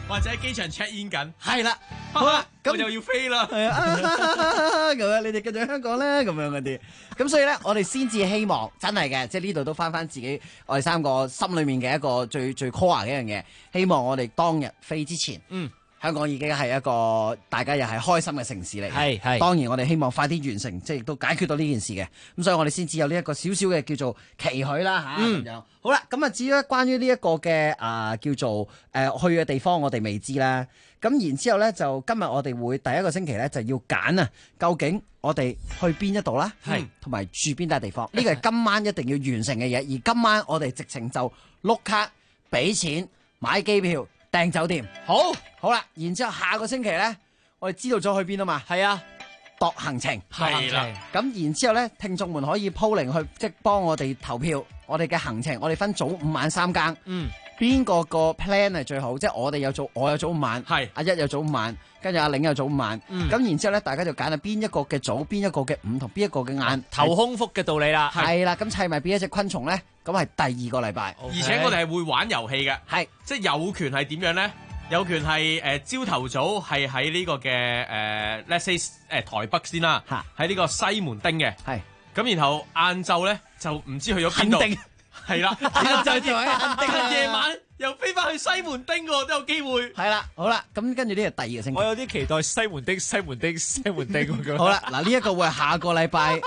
或者喺機場 check in 緊。 係啦，好啦， 咁又要飛啦。 係啊，咁樣你哋繼續喺香港咧，咁樣嗰啲。咁所以咧，我哋先至希望真係嘅，即係呢度都翻自己我哋三個心裏面嘅一個最 core 嘅一樣嘢。希望我哋當日飛之前，香港已經係一個大家又係開心嘅城市嚟。係，當然我哋希望快啲完成，即係亦都解決到呢件事嘅。咁所以我哋先至有呢一個少少嘅叫做期許啦嚇。咁樣好啦，咁啊至於關於呢一個嘅叫做去嘅地方，我哋未知啦。咁然之後咧，就今日我哋會第一個星期咧就要揀究竟我哋去邊一度啦，同埋住邊笪地方。呢個係今晚一定要完成嘅嘢。而今晚我哋直情就碌卡俾錢買機票訂酒店。好啦，然之後下個星期咧，我哋知道咗去邊啊嘛。係啊，度行程。係啦。咁然之後咧，聽眾們可以鋪零去即係幫我哋投票，我哋嘅行程，我哋分早午晚3更。邊個 plan 係最好？即係我有早午晚，係阿一有早午晚，跟住阿玲有早午晚。咁然之後咧，大家就揀下邊一個嘅早，邊一個嘅午，同邊一個嘅晏。 頭空腹嘅道理啦。 係啦，咁砌埋邊一隻昆蟲咧？咁係第2個禮拜。 而且我哋係會玩遊戲嘅， 係即係有權係點樣咧？有權係朝頭早係喺呢個嘅let's say 台北先啦，喺呢個西門町嘅。係咁，然後晏晝咧就唔知去咗邊度。係啦， 晏晝就喺墾丁， 夜晚又飛翻去西門町喎，都有機會。 係啦，好啦，咁跟住呢個第2個星期， 我有啲期待西門町。 好啦，嗱呢一個會係下個禮拜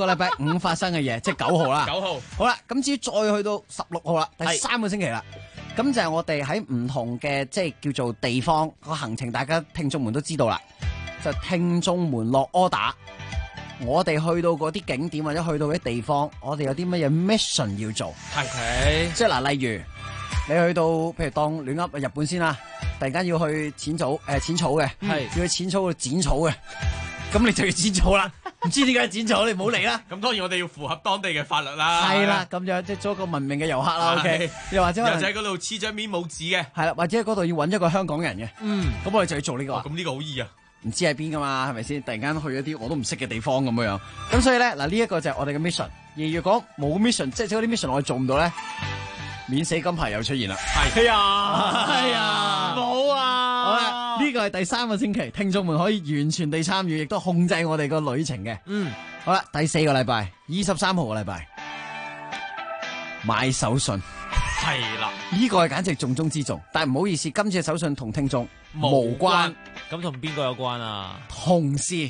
5發生嘅嘢，即係9號啦。 9號。 好啦，咁至於再去到16號啦，第3個星期啦。咁就係我哋喺唔同嘅即係叫做地方個行程，大家聽眾們都知道啦。就聽眾們落 order。我哋去到嗰啲景點或者去到嗰啲地方，我哋有啲乜嘢 mission 要做？係，即係嗱，例如你去到，譬如當亂噏日本先啦，突然間要去淺草嘅，係要去淺草度剪草嘅，咁你就要剪草啦。唔知點解剪草，你唔好嚟啦。 咁當然我哋要符合當地嘅法律啦。 係啦，咁就即係做一個文明嘅遊客啦。OK， 又或者喺嗰度黐張面冇紙嘅， 係啦，或者喺嗰度要揾一個香港人嘅。咁我哋就要做呢個。 咁呢個好易啊！ 唔知喺邊噶嘛，係咪先？突然間去一啲我都唔識嘅地方咁樣，咁所以咧嗱呢一個就係我哋嘅 mission。而如果冇 mission，即係嗰啲 mission 我哋做唔到咧，免死金牌又出現啦。係啊，冇啊！好啦，呢個係第3個星期，聽眾們可以完全地參與，亦都控制我哋個旅程嘅。好啦，第4個禮拜，23號個禮拜，買手信。係啦，呢個係簡直重中之重，但係唔好意思，今次嘅手信同聽眾無關。 咁同邊個有關啊？ 同事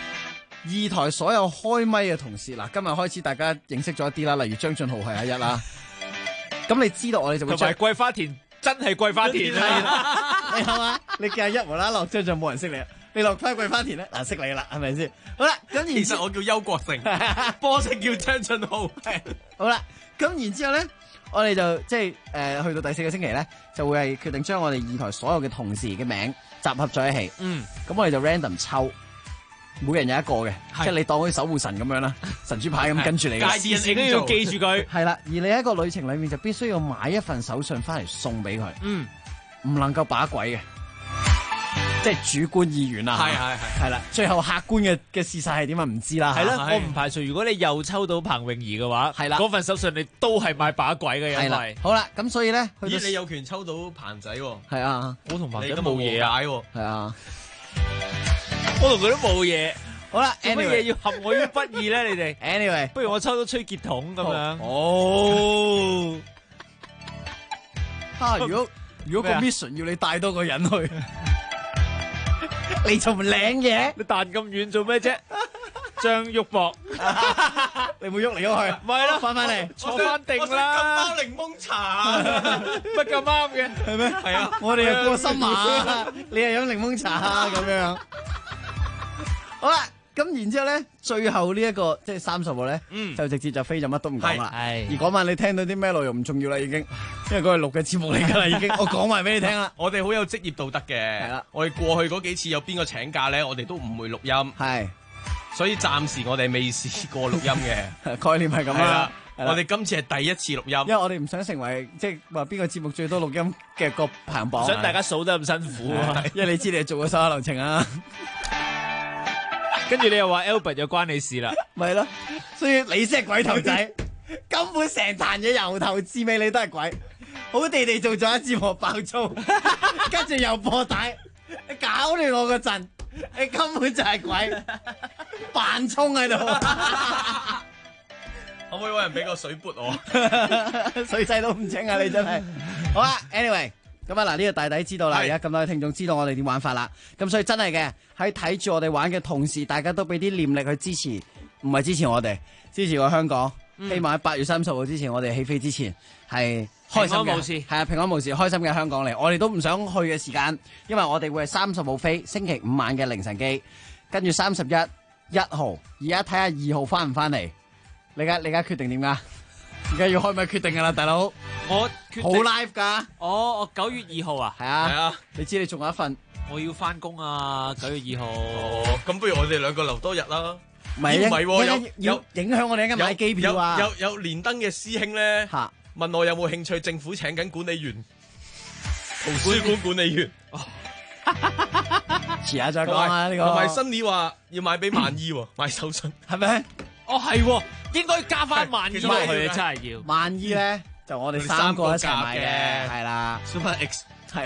，2台所有開咪嘅同事，嗱，今日開始大家認識咗一啲啦，例如張俊豪係阿一啦。咁你知道我哋就會同埋桂花田，真係桂花田啊！ 你係嘛？你叫阿一無啦啦落張就冇人識你，你落翻桂花田咧，嗱識你啦，係咪先？好啦，咁其實我叫邱國成，波姓叫張俊豪。 好啦，咁然之後咧。我哋就即係去到第4個星期咧，就會係決定將我哋2台所有嘅同事嘅名集合在一起。咁我哋就 random 抽，每人有一個嘅，即係你當好似守護神咁樣啦，神主牌咁跟住你嘅。 事事都要記住佢。 係啦，而你喺一個旅程裏面就必須要買一份手信翻嚟送俾佢。唔能夠把鬼嘅。即係主觀意願啦，係啦，最後客觀嘅事實係點啊？唔知啦， 係啦，我唔排除如果你又抽到彭詠儀嘅話，係啦，嗰份手信你都係買把鬼嘅，因為好啦，咁所以咧， 咦，你有權抽到彭仔喎？ 係啊， 我同彭仔都冇嘢啊， 係啊， 我同佢都冇嘢。 好啦， 做乜嘢要陷我於不義咧？你哋 ，anyway， 不如我抽到吹傑筒咁樣。 哦，如果個 mission 要你帶多個人去。你仲唔領嘢？ 你彈咁遠做咩啫？張玉博， 你冇喐嚟喐去， 唔係咯， 翻嚟， 坐翻定啦。 咁包檸檬茶， 乜咁啱嘅？ 係咩？係啊，我哋又過新馬，你又飲檸檬茶咁樣。好啦，咁然之後咧，最後呢一個即係30號咧，就直接就飛就乜都唔講啦。而嗰晚你聽到啲咩內容唔重要啦，已經，因為嗰係錄嘅節目嚟噶啦，已經。我講埋俾你聽啦。 我哋好有職業道德嘅，係啦。我哋過去嗰幾次有邊個請假咧，我哋都唔會錄音。係，所以暫時我哋未試過錄音嘅概念係咁啦。 我哋今次係第一次錄音， 因為我哋唔想成為即係話邊個節目最多錄音嘅個排行榜， 想大家數得咁辛苦。 因為你知你做過所有流程啊。 跟住你又話 Albert 又關你事啦， 咪咯，所以你先係鬼頭仔，根本成壇嘢由頭至尾你都係鬼。 好地地做咗一節目爆粗，跟住又播帶，你搞亂我個陣，你根本就係鬼扮衝喺度。 可唔可以搵人俾個水撥我？ 水勢都唔清啊！你真係好啦。anyway， 咁啊嗱，呢個大抵知道啦，而家咁多位聽眾知道我哋點玩法啦。咁所以真係嘅，喺睇住我哋玩嘅同時，大家都俾啲念力去支持，唔係支持我哋，支持個香港。希望喺8月30號之前，我哋起飛之前係開心嘅， 平安無事， 係啊，平安無事，開心嘅香港嚟。我哋都唔想去嘅時間，因為我哋會係30號飛，星期5晚嘅凌晨機，跟住31、1號，而家睇下2號翻唔翻嚟。你而家決定點㗎？而家要開咪決定㗎啦，大佬。 我決定好 live 㗎。 我9月2號啊。 係啊。你知你仲有一份。 我要翻工啊！9月2號。 哦，咁不如我哋兩個留多日啦。 唔係喎， 有影響我哋一陣買機票啊！ 有連登嘅師兄咧，問我有冇興趣，政府請緊管理員，圖書館管理員。 遲下再講啊！呢個同埋新年話要買俾萬姨喎，買手信係咪？ 哦係喎，應該加翻萬姨落去啊！真係要萬姨咧，就我哋3個一齊買嘅，係啦 ，Super X 係。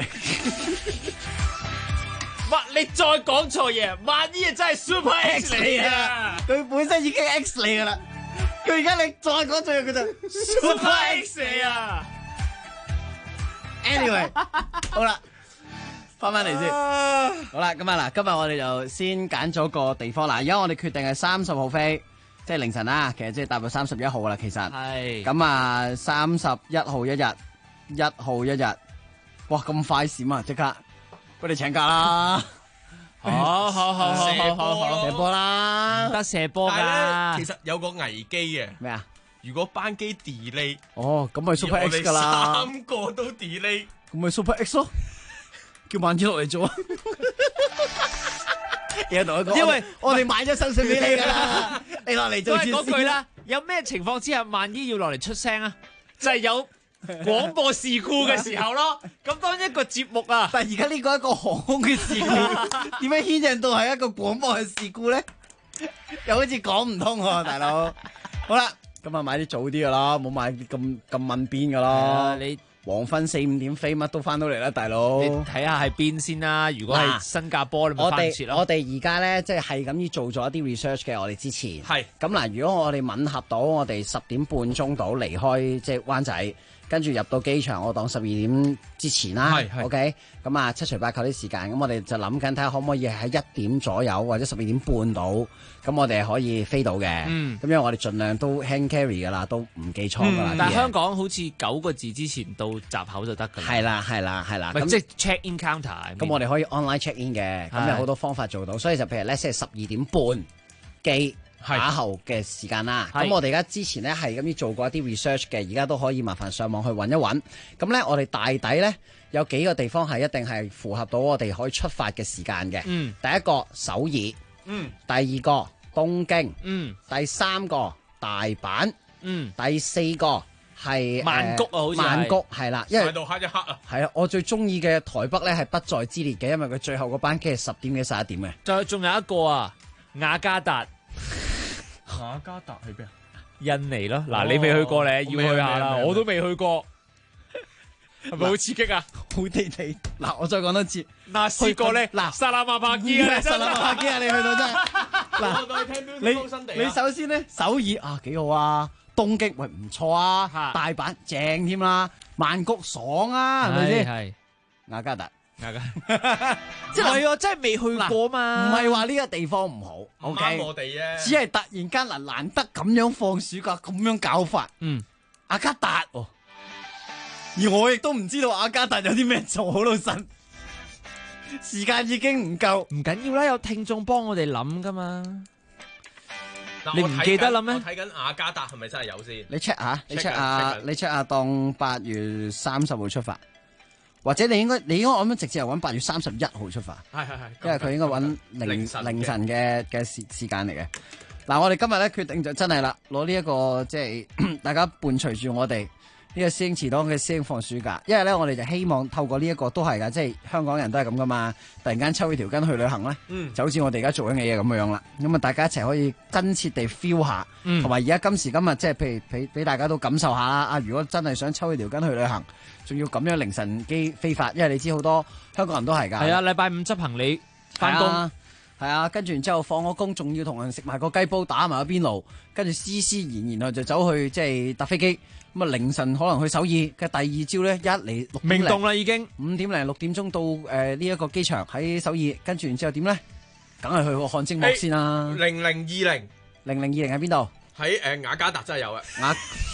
你再講錯嘢，萬姨啊真係 Super X 嚟啊！ 佢本身已經 X 嚟噶啦，佢而家你再講錯嘢，佢就 Super X 嚟啊 ！Anyway， 好啦，翻嚟先。好啦，咁啊嗱，今日我哋就先揀咗個地方啦。而家我哋決定係30號飛，即係凌晨啦。其實即係踏入31號啦。其實係咁啊，31號一日，1號一日，哇咁快閃啊！即刻。我哋請假啦！ 好， 射波啦， 唔得射波噶。 其實有個危機嘅咩啊？ 如果班機 delay， 哦，咁咪 Super X 噶啦。 我哋3個都 delay， 咁咪 Super X 咯，叫萬姨落嚟做啊！有同佢講，因為我哋買咗手信俾你噶啦，你落嚟做。 嗰句啦，有咩情況之下萬姨要落嚟出聲啊？就係有廣播事故嘅時候咯，咁當一個節目啊， 但係而家呢個係一個航空嘅事故，點樣牽引到係一個廣播嘅事故咧？又好似講唔通喎，大佬。好啦，咁啊買啲早啲噶啦，冇買啲咁問邊噶啦。你黃昏4、5點飛，乜都翻到嚟啦，大佬。 你睇下係邊先啦。如果係新加坡，你咪翻切咯。 我哋而家咧，即係咁要做咗一啲 research 嘅。我哋之前係咁嗱，如果我哋吻合到，我哋10點半鐘到離開即係灣仔。跟住入到機場，我當12點之前啦。OK， 咁啊7除8扣啲時間，咁我哋就諗緊睇下可唔可以喺1點左右或者12點半到，咁我哋可以飛到嘅。咁因為我哋盡量都 hand carry 噶啦，都唔記錯噶啦。 但係香港好似9個字之前到閘口就得㗎。係啦。 咁即係 check in counter。 咁我哋可以 online check in 嘅，咁有好多方法做到。所以就譬如咧，即係12點半機。打後嘅時間啦，咁我哋而家之前咧係咁樣做過一啲 research 嘅，而家都可以麻煩上網去揾一揾。咁咧我哋大抵咧有幾個地方係一定係符合到我哋可以出發嘅時間嘅。第一個首爾，第二個東京，第三個大阪，第四個係曼谷啊，好似曼谷係啦，因為到黑一黑啊。 係啊，我最中意嘅台北咧係不在之列嘅，因為佢最後嗰班機係10點幾11點嘅。 仲有一個啊，雅加達。 雅加達喺邊啊？ 印尼咯，嗱你未去過咧，要去下啦，我都未去過，係咪好刺激啊？ 好地地，嗱我再講多次， 嗱試過咧，嗱沙拉馬帕基啊， 沙拉馬帕基啊，你去到真係，嗱你首先咧首爾啊幾好啊，東京喂唔錯啊，大阪正添啦，曼谷爽啊，係咪先？係雅加達。 即係我真係未去過嘛， 唔係話呢個地方唔好， 唔啱我哋啫， 只係突然間難得咁樣放暑假咁樣搞法，雅加達，而我亦都唔知道雅加達有啲咩做，好老實，時間已經唔夠， 唔緊要啦，有聽眾幫我哋諗噶嘛，你唔記得啦咩？ 我睇緊雅加達係咪真係有先？ 你 check 下，你 check 下當8月30號出發。或者你應該我諗直接係揾8月31號出發， 係， 因為佢應該揾凌晨嘅時間嚟嘅。嗱，我哋今日咧決定就真係啦，攞呢一個即係大家伴隨住我哋呢個師兄遲檔嘅師兄放暑假，因為咧我哋就希望透過呢一個都係噶，即係香港人都係咁噶嘛，突然間抽起條筋去旅行咧，就好似我哋而家做緊嘅嘢咁樣啦。咁啊，大家一齊可以真切地 feel 下，同埋而家今時今日即係譬如俾大家都感受下啦。啊，如果真係想抽起條筋去旅行，仲要咁樣凌晨機飛法，因為你知好多香港人都係㗎。 係啊，禮拜五執行李翻工。 係啊，跟住然之後放咗工，仲要同人食埋個雞煲，打埋個邊爐，跟住施施然後就走去即係搭飛機。咁啊凌晨可能去首爾嘅第二朝咧，一嚟6 明洞啦已經 5點零6點鐘到呢一個機場喺首爾，跟住然之後點咧？梗係去個汗蒸幕先啦。 0020 喺邊度？ 喺雅加達真係有嘅。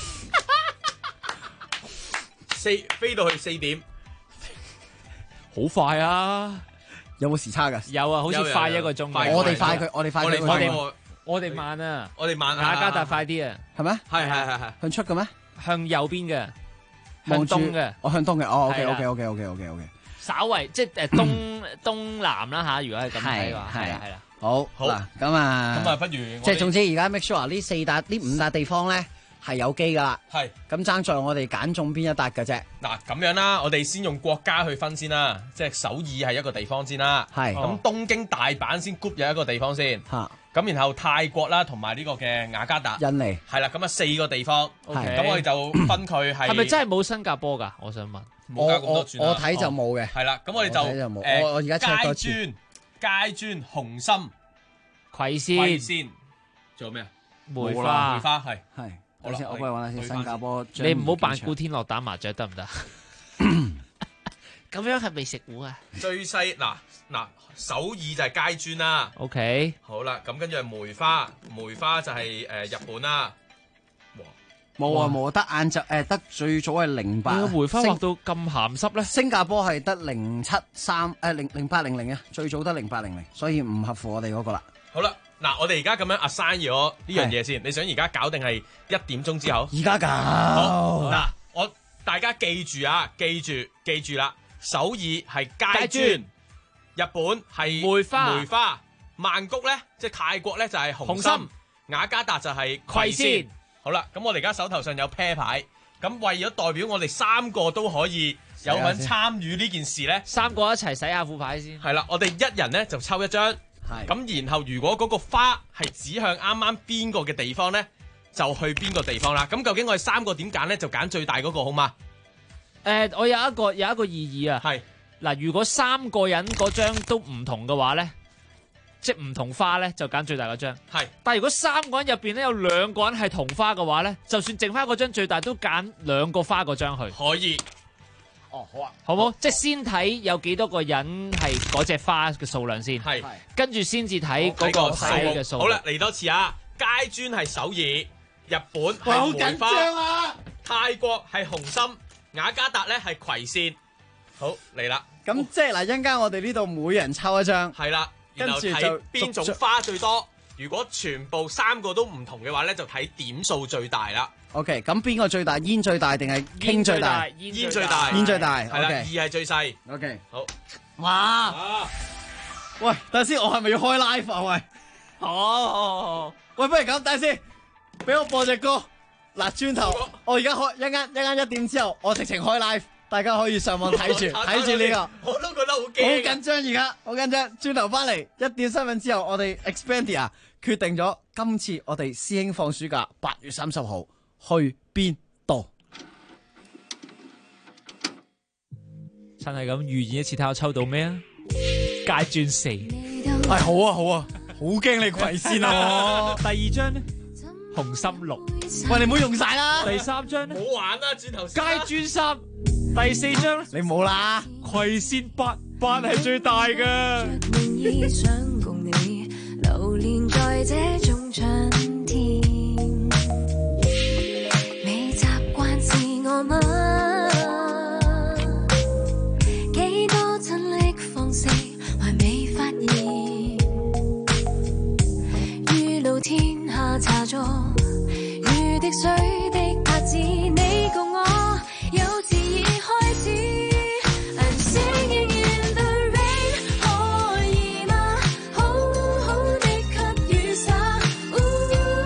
飛到去4點， 好快啊！ 有冇時差㗎？ 有啊，好似快1個鐘。 我哋快佢，我哋快佢。 我哋慢啊！ 我哋慢。 雅加達快啲啊！ 係咩？ 係向出嘅咩？ 向右邊嘅，向東嘅。 我向東嘅。哦，OK。 稍為即係東南啦嚇，如果係咁睇嘅話，係啦。 好嗱，咁啊， 不如即係總之而家 make sure 呢5笪地方咧係有機噶啦。 係咁爭在我哋揀中邊一笪嘅啫。 嗱咁樣啦，我哋先用國家去分先啦，即係首爾係一個地方先啦。 係咁東京、大阪先 group 有一個地方先。咁然後泰國啦，同埋呢個嘅雅加達、 印尼， 係啦，咁啊4個地方。 係咁我哋就分佢係咪真係冇新加坡㗎？我想問。 我睇就冇嘅。 係啦，咁我哋就我而家 check 多次。 階磚、紅心、 葵扇， 仲有咩啊？ 梅花係。 我幫你揾下先。新加坡， 你唔好扮古天樂打麻雀得唔得？咁樣係咪食糊啊？ 最細嗱，首爾就係階磚啦。 OK。 好啦，咁跟住係梅花就係日本啦。 冇得晏晝得最早係08。 梅花畫到咁鹹濕咧？ 新加坡係得0730800啊，最早得0800，所以唔合乎我哋嗰個啦。 好啦，嗱，我哋而家咁樣 assign 咗呢樣嘢先，你想而家搞定係1點鐘之後？ 而家搞。 好嗱，大家記住啊，記住啦，首爾係階磚，日本係梅花，曼谷咧即係泰國咧就係紅心，雅加達就係葵扇。好啦，咁我哋而家手頭上有 pair 牌，咁為咗代表我哋3個都可以有份參與呢件事咧 ，3個一齊洗下副牌先。 係啦，我哋一人咧就抽1張，咁然後如果嗰個花係指向啱啱邊個嘅地方咧，就去邊個地方啦。咁究竟我哋3個點揀咧？就揀最大嗰個好嘛？ 我有一個異議啊。係嗱，如果3個人嗰張都唔同嘅話咧，即係唔同花咧，就揀最大嗰張。係，但係如果3個人入邊咧有2個人係同花嘅話咧，就算剩翻嗰張最大都揀2個花嗰張去。 可以。 哦，好啊， 好冇？即係先睇有幾多個人係嗰隻花嘅數量先。係，跟住先至睇嗰個細嘅數。 好啦，嚟多次啊！階磚係首爾，日本係梅花，泰國係紅心，雅加達咧係葵扇。好，嚟啦。 咁即係嗱，一陣間我哋呢度每人抽一張。 係啦。跟住睇邊種花最多，如果全部3個都唔同嘅話咧，就睇點數最大啦。 OK， 咁邊個最大？煙最大定係傾最大？ 煙最大， 煙最大。 係啦，2係最細。 OK， 好。 哇！喂，等下先，我係咪要開 live 啊？喂， 好。 喂，不如咁，等下先，俾我播隻歌。嗱，轉頭，我而家開一間1點之後，我直情開 live。大家可以上網睇住呢個， 我都覺得好驚， 好緊張而家，好緊張。轉頭翻嚟1點新聞之後，我哋 Expandia 決定咗今次我哋師兄放暑假8月30號去邊度？ 真係咁預演一次，睇下抽到咩啊？階磚4， 係好啊好啊，好驚你葵扇啊！ 第2張呢？紅心6， 喂，你唔好用晒啦。 第3張呢？ 唔好玩啦，轉頭階磚3。第4張咧， 你冇啦， 葵扇8係最大嘅。 想共你流連在這種春天，未習慣自我嗎？幾多盡力放肆，還未發現。於露天下茶座，如滴水的拍子，你共我有自已開始。I'm singing in the rain， 可以嗎？好好的給雨灑。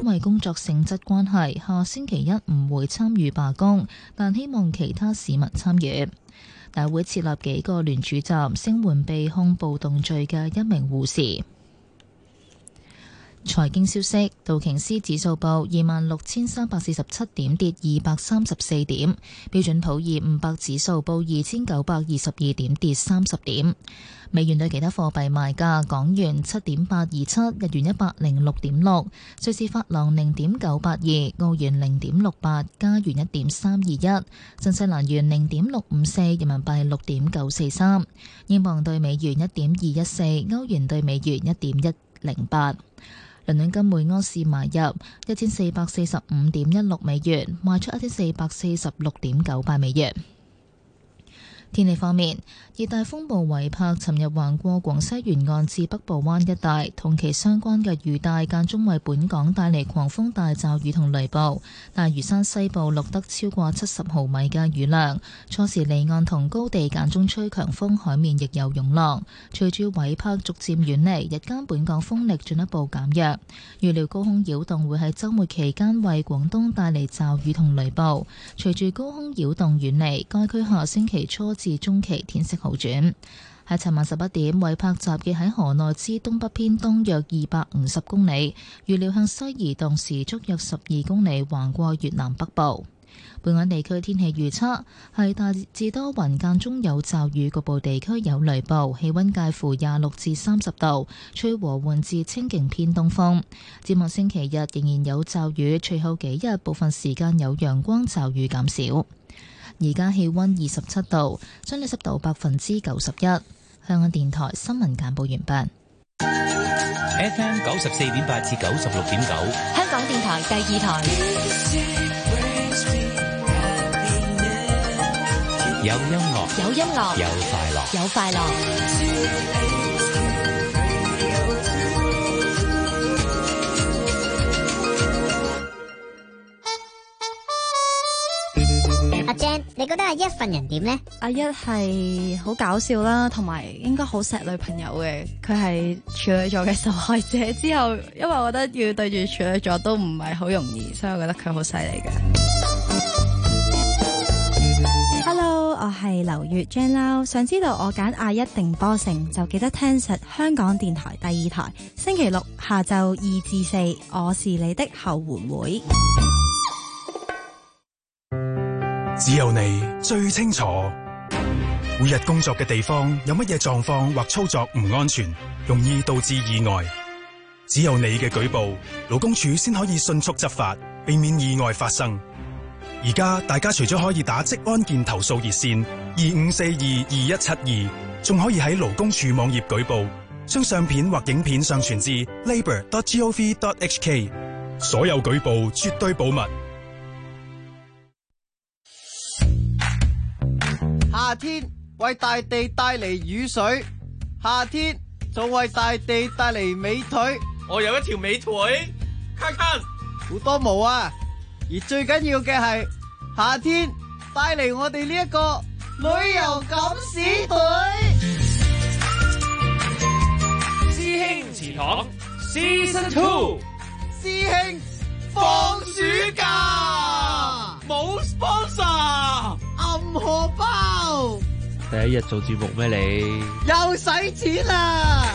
因為工作性質關係，下星期一唔會參與罷工，但希望其他市民參與。大會設立幾個聯署站，聲援被控暴動罪嘅一名護士。財經消息，道瓊斯指數報26,347點，跌234點；標準普爾500指數報2,922點，跌30點。美元對其他貨幣賣價：港元7.827，日元106.6，瑞士法郎0.982，澳元0.68，加元1.321，新西蘭元0.654，人民幣6.943，英鎊對美元1.214，歐元對美元1.108。倫敦金每安士買入1445.16美元，賣出1446.98美元。天氣方面，熱帶風暴維柏尋日橫過廣西沿岸至北部灣一帶，同其相關嘅雨帶間中為本港帶嚟狂風大驟雨同雷暴。大嶼山西部錄得超過70毫米嘅雨量，初時離岸同高地間中吹強風，海面亦有湧浪。隨住維柏逐漸遠離，日間本港風力進一步減弱。預料高空擾動會喺週末期間為廣東帶嚟驟雨同雷暴。隨住高空擾動遠離，該區下星期初至中期天色好轉。喺尋晚11點，維柏集結喺河內之東北偏東約250公里，預料向西移動，時速約12公里，橫過越南北部。本港地區天氣預測係大致多雲，間中有驟雨，局部地區有雷暴，氣溫介乎26至30度，吹和緩至清勁偏東風。展望星期日仍然有驟雨，隨後幾日部分時間有陽光，驟雨減少。而家氣溫27度，相對濕度91%。香港電台新聞簡報完畢。 FM 94.8至96.9， 香港電台第二台。 有音樂， 有音樂， 有快樂， 有快樂。 阿 Jan， 你覺得阿一份人點呢？ 阿一係好搞笑啦，同埋應該好錫女朋友嘅。佢係處女座嘅受害者之後，因為我覺得要對住處女座都唔係好容易，所以我覺得佢好犀利嘅。 Hello， 我係劉月 Jan Lau。想知道我揀阿一定波成，就記得聽實香港電台第二台，星期六下晝2至4，我是你的後援會。 只有你最清楚，每日工作嘅地方有乜嘢狀況或操作唔安全，容易導致意外。只有你嘅舉報，勞工處先可以迅速執法，避免意外發生。而家大家除咗可以打職安健投訴熱線25422172，仲可以喺勞工處網頁舉報，將相片或影片上傳至 labour.gov.hk。所有舉報絕對保密。 夏天為大地帶嚟雨水，夏天仲為大地帶嚟美腿。 我有一條美腿，卡卡好多毛啊！而最緊要嘅係夏天帶嚟我哋呢一個旅遊敢死隊。 師兄祠堂 Season 2， 師兄放暑假冇 sponsor， 暗荷包。 第一日做節目咩你？ 又使錢啦！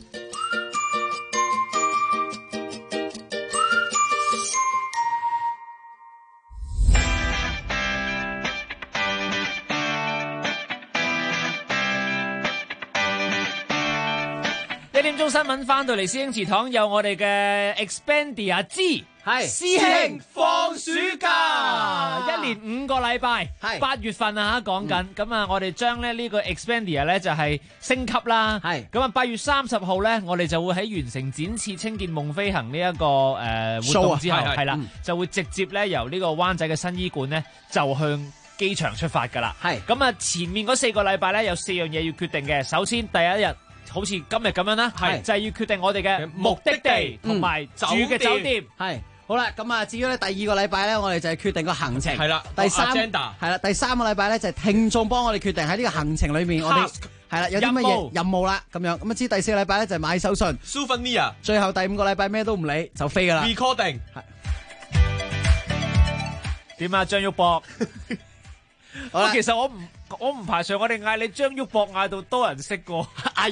1點鐘新聞翻到嚟，師兄祠堂有我哋嘅 Expandia 之係師兄放暑假，1年5個禮拜，8月份啊講緊，咁啊我哋將呢個 Expandia 咧就係升級啦，咁啊8月30號咧我哋就會喺完成展翅青見夢飛行呢一個活動之後，係啦，就會直接咧由呢個灣仔嘅新醫館咧就向機場出發噶啦，咁啊前面嗰4個禮拜咧有4樣嘢要決定嘅，首先第一日。好似今日咁樣啦，就係要決定我哋嘅目的地同埋住嘅酒店。 係好啦，咁啊，至於咧第2個禮拜咧，我哋就係決定個行程。係啦，第三個禮拜咧就係聽眾幫我哋決定喺呢個行程裏面，我哋係啦，有啲乜嘢任務啦咁樣。咁啊知第4個禮拜咧就係買手信 souvenir， 最後第5個禮拜咩都唔理就飛噶啦。 recording 點啊張旭博？其實我唔排除我哋嗌你張旭博嗌到多人識過阿一。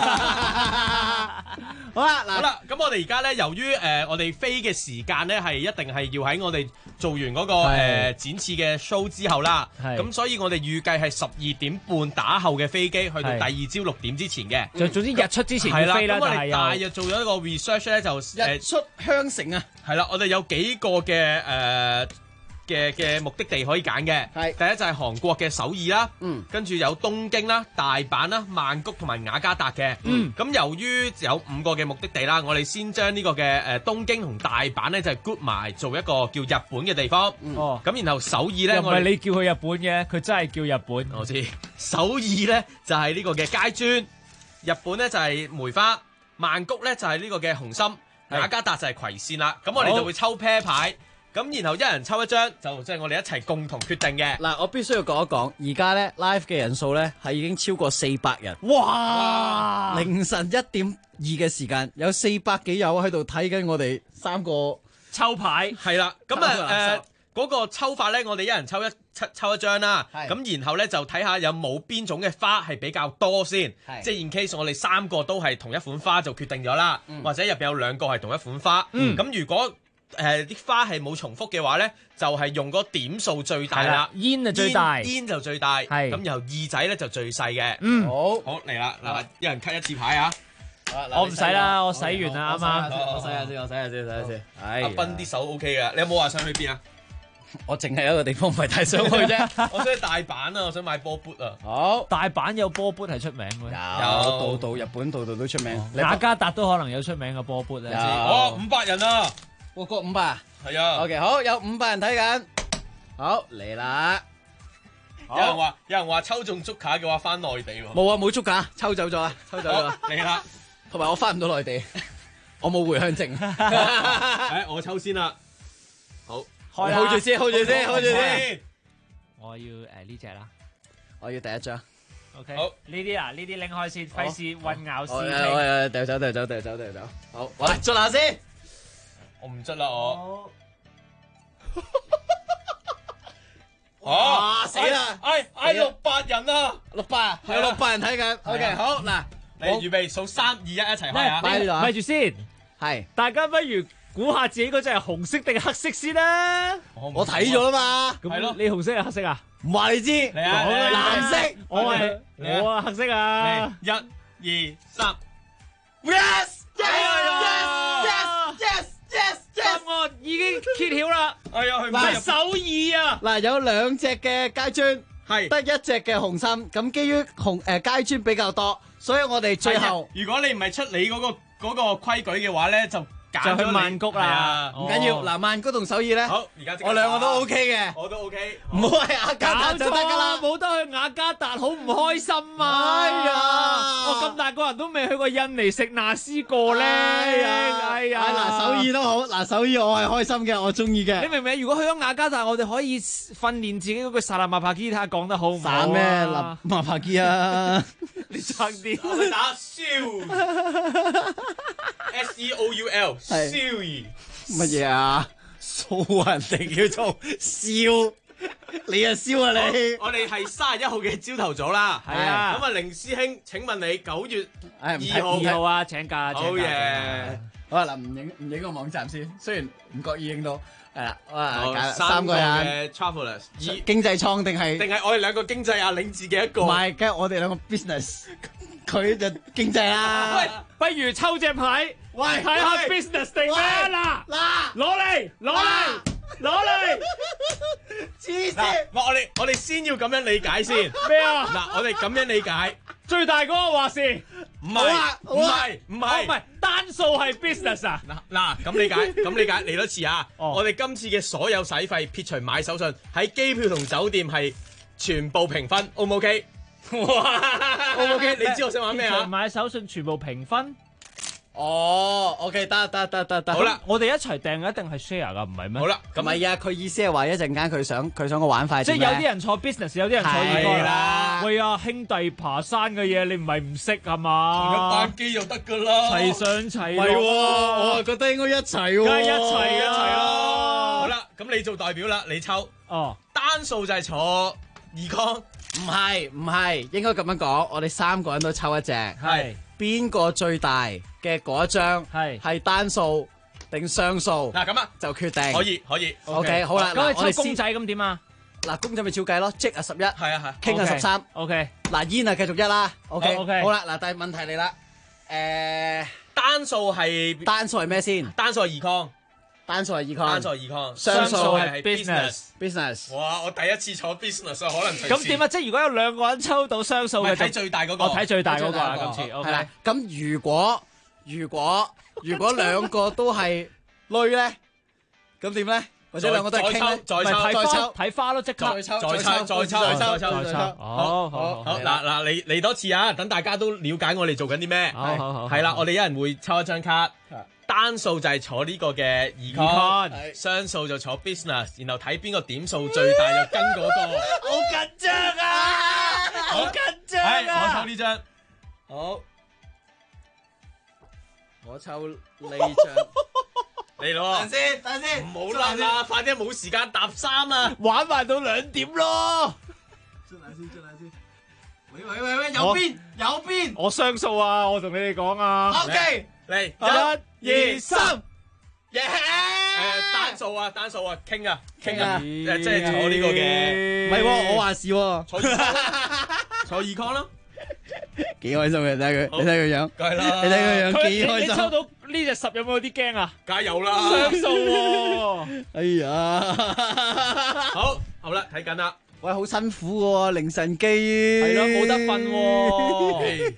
好啦，咁我哋而家咧，由於我哋飛嘅時間咧係一定係要喺我哋做完嗰個展翅嘅 show 之後啦，咁所以我哋預計係12點半打後嘅飛機，去到第二朝6點之前嘅。 就總之日出之前要飛啦。 咁我哋大約做咗一個 research 咧，就日出香城啊。 係啦，我哋有幾個嘅目的地可以揀嘅，第一就係韓國嘅首爾啦，跟住有東京啦、大阪啦、曼谷同埋雅加達嘅。咁由於有5個嘅目的地啦，我哋先將呢個嘅東京同大阪咧就係 group 埋做一個叫日本嘅地方。咁然後首爾咧， 又唔係你叫佢日本嘅，佢真係叫日本。 我知首爾咧就係呢個嘅階磚，日本咧就係梅花，曼谷咧就係呢個嘅紅心，雅加達就係葵扇啦。咁我哋就會抽啤牌。咁然後一人抽一張，就即係我哋一齊共同決定嘅。 嗱，我必須要講一講，而家咧 live 嘅人數咧係已經超過400人。 哇！ 凌晨1點2嘅時間，有400幾友喺度睇緊我哋3個抽牌。 係啦，咁嗰個抽法咧，我哋一人抽一張啦。咁然後咧就睇下有冇邊種嘅花係比較多先。即係 in case 我哋3個都係同一款花就決定咗啦，或者入邊有2個係同一款花。咁如果啲花係冇重複嘅話咧，就係用嗰點數最大啦， 煙就最大， 煙就最大，咁然後二仔咧就最細嘅。好嚟啦，嗱，一人cut一次牌啊！ 我唔使啦，我洗完啦啱啱。 我洗下先。 阿斌啲手 OK 嘅，你有冇話想去邊啊？ 我淨係有一個地方唔係太想去啫， 我想去大阪啊，我想買波 boot 啊。 好， 大阪有波 boot 係出名嘅， 有度日本度都出名， 雅加達都可能有出名嘅波 boot 啊。 哦，500人啊！ 我過500， 係啊。 OK， 好，有500人睇緊，好嚟啦。 有人話抽中足卡嘅話翻內地喎。 冇啊，冇足卡，抽走咗啦， 嚟啦。 同埋我翻唔到內地，我冇回鄉證。 我抽先啦。好 ，hold住先。我要呢隻啦， 我要第一張。 OK，好，呢啲拎開先，費事混淆視聽。 我掉走。好，喂，捽下先。 我唔捽啦，我。 哇！死啦 ！600人啊 ！600有600人睇緊。OK， 好嗱， 你預備數3、2、1一齊開啊！ 咪住先， 係大家不如估下自己嗰隻係紅色定係黑色先啦。 我睇咗啦嘛。 係咯，你紅色係黑色啊？ 唔話你知，藍色。 我啊黑色啊。 1、2、3。 Yes！ 答案已經揭曉啦！ 係首爾啊！ 嗱，有2隻嘅階磚， 係得1隻嘅紅心。咁基於階磚比較多，所以我哋最後， 如果你唔係出你嗰個規矩嘅話咧，就去曼谷啦。 唔緊要。嗱，曼谷同首爾咧， 好，而家我2個都 OK 嘅， 我都 OK。 唔好係雅加達就得噶啦， 冇得去雅加達好唔開心啊！ 哎呀， 我咁大個人都未去過印尼食納斯過咧。哎呀， 嗱，首爾都好，嗱，首爾我係開心嘅，我中意嘅。 你明唔明？如果去咗雅加達，我哋可以訓練自己嗰句薩拉馬帕基，睇下講得好唔好啊？ 薩咩馬帕基啊？ 你差啲， 我哋打SEOUL SEOUL 燒兒乜嘢啊？掃人哋叫做燒，你啊燒啊你！ 我哋係31號嘅朝頭早啦， 係啊。 咁啊，凌師兄，請問你9月 2號啊？請假， 好嘢。 好啊，嗱，唔影個網站先，雖然唔覺意影到，係啦，哇，3個人嘅 travelers， 經濟艙定係我哋2個經濟啊，領自己一個？ 唔係，梗係我哋2個 business， 佢就經濟啦。 喂，不如抽隻牌， 喂， 睇下 business 定咩啦？ 嗱， 攞嚟， 黐線！我哋先要咁樣理解先。 咩啊？ 嗱，我哋咁樣理解， 最大嗰個話事。 唔係， 單數係 business 啊！ 嗱，咁理解，嚟多次啊！我哋今次嘅所有使費撇除買手信，喺機票同酒店係全部平分 ，O 唔 OK？哇 ，O 唔 OK？你知我想玩咩啊？ 買手信全部平分， 哦，OK， 得。 好啦， 我哋一齊訂一定係 share 噶，唔係咩？ 好啦， 咁唔係啊，佢意思係話一陣間佢想個玩法， 即係有啲人坐 business， 有啲人坐係啦。 喂啊，兄弟爬山嘅嘢，你唔係唔識係嘛？ 同一班機就得噶啦， 齊上齊落。 唔係喎，我覺得應該一齊喎。 梗係一齊咯。 好啦，咁你做代表啦，你抽。 哦， 單數就係坐2con。 唔係，應該咁樣講，我哋3個人都抽一隻。 係。 邊個最大嘅嗰一張係單數定雙數？ 嗱咁啊， 就決定。 可以。 OK， 好啦， 咁你抽公仔咁點啊？ 嗱，公仔咪照計咯，積啊11， 係， 傾啊13。 OK， 嗱煙啊繼續1啦。OK， 好啦，嗱，但係問題嚟啦， 單數係咩先？單數係2con。 單數係2con， 雙數係 business。 哇！我第一次坐 business 啊，可能咁點啊？即係如果有2個人抽到雙數嘅， 睇最大嗰個。 我睇最大嗰個啦，今次。 係啦，咁如果2個都係女咧，咁點咧？或者2個都係傾咧？ 再抽睇花咯，即刻再抽。好，嗱，嚟多次啊！等大家都了解我哋做緊啲咩。 好。 係啦，我哋一人會抽一張卡。單數就係坐呢個嘅2con，雙數就坐 business， 然後睇邊個點數最大就跟嗰個。 好緊張啊！好緊張啊！ 我抽呢張。 好，我抽呢張。 嚟咯！ 等先， 唔好啦啦，快啲冇時間搭衫啦， 玩埋到2點咯。 出嚟先。喂，右邊。 我雙數啊！我同你哋講啊。 OK。 嚟 1、2、3， 耶！單數啊，傾啊，即係坐呢個嘅， 唔係喎，我話事喎， 坐2con咯， 幾開心嘅，睇佢，你睇佢樣， 梗係啦， 你睇佢樣幾開心。 你抽到呢隻10有冇啲驚啊？ 梗係有啦， 雙數喎， 哎呀， 好啦，睇緊啦， 喂，好辛苦喎，凌晨機， 係咯，冇得瞓喎。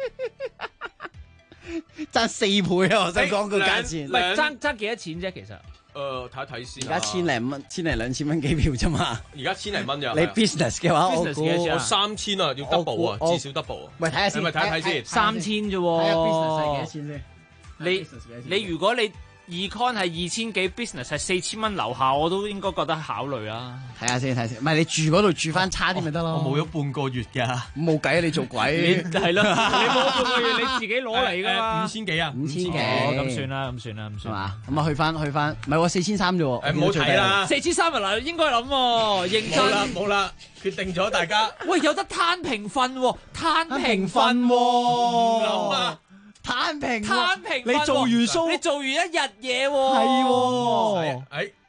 爭4倍啊！我想講個價錢， 唔係爭幾多錢啫？其實， 睇一睇先。 而家千零蚊，2000蚊機票啫嘛。 而家1000零蚊咋？ 你 business 嘅話，我估我3000啊，要 double 啊，至少 double 啊。 喂，睇下先， 咪睇睇先 ，3000啫喎。 睇下 business 係幾多錢先？ 你如果你2con 係2000幾 business 係4000蚊樓下，我都應該覺得考慮啦。 睇下先，唔係你住嗰度住翻差啲咪得咯？ 我冇咗半個月㗎， 冇計你做鬼。 係咯，你冇半個月你自己攞嚟㗎嘛 ？5000幾啊 ？5000幾， 咁算啦， 係嘛？咁啊去翻，唔係喎43啫喎。 唔好睇啦 ，43啊嗱，應該諗喎，認真。 冇啦，決定咗大家。 喂，有得攤平瞓喎，攤平瞓喎， 諗啊！ 攤平， 你做完 show，你做完一日嘢喎， 係喎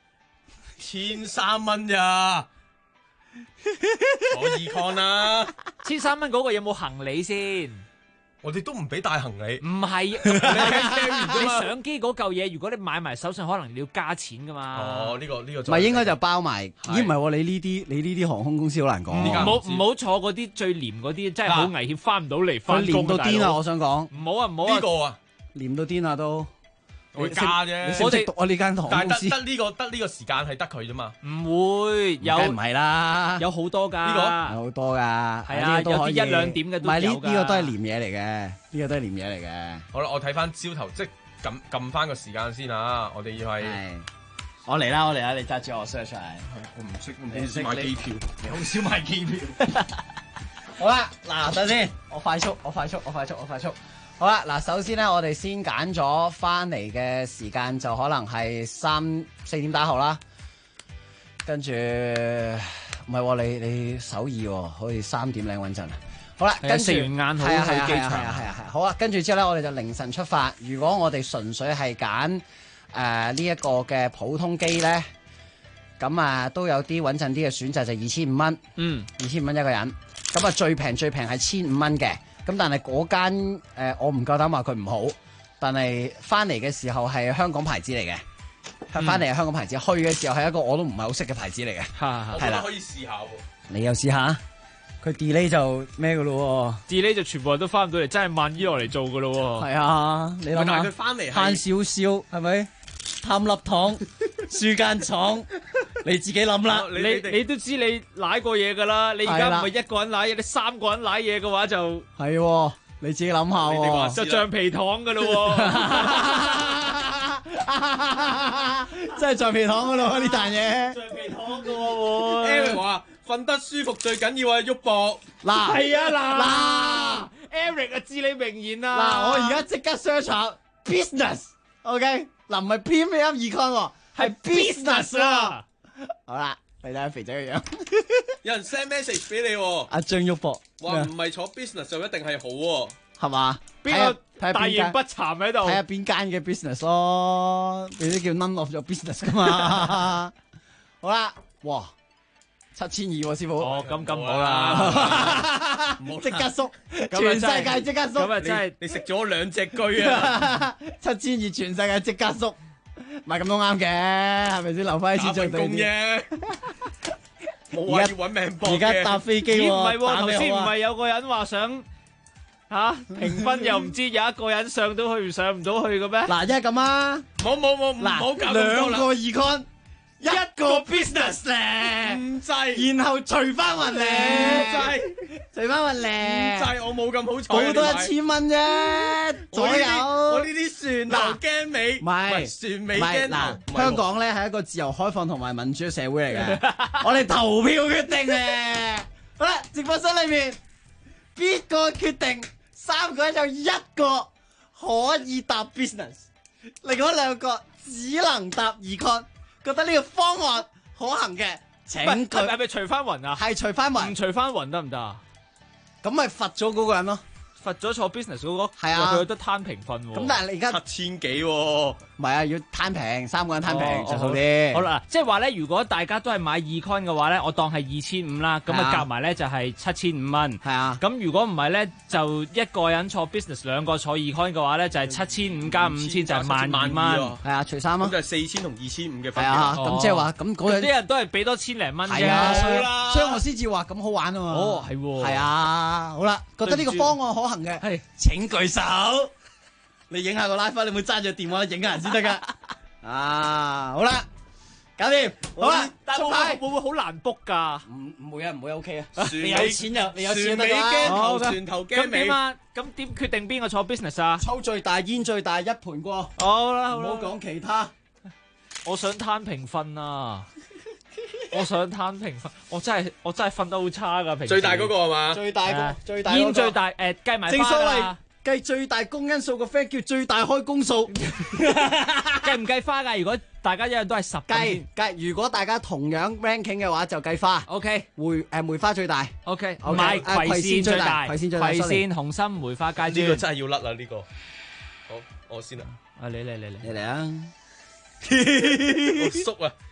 ，1300蚊咋？坐2con啦 ，1300蚊嗰個有冇行李先？ 我哋都唔俾帶行李。 唔係，你相機嗰嚿嘢，如果你買埋手信，可能你要加錢噶嘛。 哦，呢個唔係應該就包埋。咦，唔係喎，你呢啲航空公司好難講。 唔好坐嗰啲最廉嗰啲，真係好危險，翻唔到嚟翻工。 廉到癲啊！我想講。 唔好啊，唔好啊。 呢個啊， 廉到癲啊都。 會加啫， 你識唔識讀啊？呢間航空公司得呢個時間係得佢啫嘛， 唔會有唔係啦， 有好多㗎， 呢個有好多㗎， 係啊，有啲1、2點嘅都有㗎。 唔係呢個都係廉嘢嚟嘅，呢個都係廉嘢嚟嘅。 好啦，我睇翻朝頭，即係撳翻個時間先啊！我哋要係我嚟啦，你揸住我 search 出嚟。 我唔識買機票， 你好少買機票。好啦，嗱等先，我快速。好啦，嗱，首先咧，我哋先揀咗翻嚟嘅時間，就可能係3、4點打後啦。跟住唔係，你首爾喎，好似3點零穩陣啊。好啦，跟住食完晏好去機場。 係。好啦，跟住之後咧，我哋就凌晨出發。如果我哋純粹係揀呢一個嘅普通機咧，咁啊都有啲穩陣啲嘅選擇，就2500蚊。2500蚊一個人。咁啊最平係1500蚊嘅。咁但係嗰間我唔夠膽話佢唔好，但係翻嚟嘅時候係香港牌子嚟嘅，翻嚟係香港牌子，去嘅時候係一個我都唔係好識嘅牌子嚟嘅， 係啦，可以試下喎。 你又試下，佢 delay 就咩噶咯 ？delay 就全部人都翻唔到嚟，真係萬依落嚟做噶咯。 係啊，你諗下， 但係佢翻嚟慳少少係咪？貪粒糖，輸間廠，你自己諗啦。 你都知你舐過嘢噶啦，你而家唔係一個人舐嘢，你3個人舐嘢嘅話就係。 你自己諗下喎， 就橡皮糖噶咯喎， 真係橡皮糖噶咯呢壇嘢。 橡皮糖噶喎。 Eric 話瞓得舒服最緊要係喐膊。 嗱， 係啊嗱，Eric 啊至理名言啊。 嗱，我而家即刻 search 下 business，OK， 嗱唔係 premium econ 喎，係 business 啊。好啦，你睇下肥仔嘅樣。 有人 send message 俾你喎。 阿張喐膊話唔係坐 business 就一定係好喎， 係嘛？ 邊個大言不慚喺度？ 睇下邊間嘅 business 咯，你都叫 none of your business 噶嘛？好啦，哇，7200喎師傅。 哦，咁好啦， 即刻縮，全世界即刻縮。 咁啊真係你食咗2隻居啊 ！7200全世界即刻縮，唔係咁都啱嘅，係咪先？留翻啲錢做工啫。冇話要揾命搏嘅。 而家搭飛機喎， 唔係喎，頭先唔係有個人話想評分又唔知有一個人上到去上唔到去嘅咩？ 嗱，一係咁啊， 冇，唔好搞咁多啦。 兩個 econ，一個 business 咧， 唔制， 然後除翻雲咧，除翻雲咧， 唔制，我冇咁好彩。 好多1000蚊啫，左右。 我呢啲船頭驚尾， 唔係船尾驚頭。 香港咧係一個自由開放同埋民主嘅社會嚟嘅，我哋投票決定嘅。好啦，直播室裏面邊個決定3個人有1個可以答 business， 另外2個只能答 econ。覺得呢個方案可行嘅，請佢係咪除翻雲啊？ 係除翻雲， 唔除翻雲得唔得啊？ 咁咪罰咗嗰個人咯， 罰咗坐 business 嗰個， 係啊， 佢有得攤平分喎。 咁但係你而家 7000幾喎， 唔係啊，要攤平3個人攤平就數啲。 好啦，即係話咧，如果大家都係買 econ 嘅話咧，我當係2500啦，咁啊夾埋咧就係7500蚊。 係啊， 咁如果唔係咧，就一個人坐 business， 2個坐 econ 嘅話咧，就係7500加5000就係12000蚊。 係啊，除3咯， 咁就係4000同2500嘅分別。 係啊，咁即係話咁嗰啲人都係俾多1000零蚊啫。 係啊，所以我先至話咁好玩啊嘛。 哦，係喎。 係啊，好啦，覺得呢個方案可行嘅，係請舉手。你影下個 live，你唔好揸住電話影下人先得噶。啊，好啦，搞掂，好啦， 但係會唔會好難 book 㗎？ 唔會啊，唔會 OK 啊。 你有錢就你有錢得啦。 船頭驚尾。 咁點啊？咁點決定邊個坐 business 啊？ 抽最大煙最大，一盤過。 好啦， 唔好講其他。 我想攤平分啊！我想攤平分，我真係瞓得好差㗎。平時最大嗰個係嘛？ 最大個，最大煙最大計埋正所謂花計最大公因數個 friend 叫最大開公數。 計唔計花㗎？如果大家一樣都係10 計，如果大家同樣 ranking 嘅話就計花。 OK， 梅花最大。 OK， 唔係葵扇最大，葵扇紅心梅花階磚。 呢個真係要甩啦呢個。好，我先啦。 啊，你嚟啊！ 我縮啊！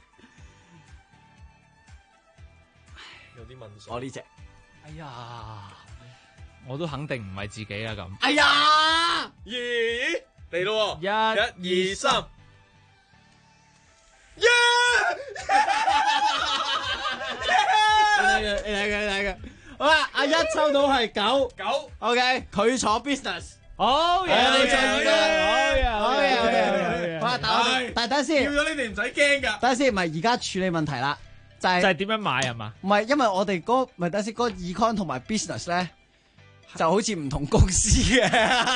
有啲問水。 我呢隻。 哎呀！我都肯定唔係自己啊咁。 哎呀！ 咦，嚟咯 ！1、2、3， 耶！ 你睇嘅。好啦，阿一抽到係9。OK， 佢坐 business。 好嘢！ 好嘢！好啦，但係等先。 叫咗你哋唔使驚㗎。 等先，唔係而家處理問題啦，就係點樣買係嘛？ 唔係，因為我哋唔係等先，嗰個 econ 同埋 business 咧。就好似唔同公司嘅，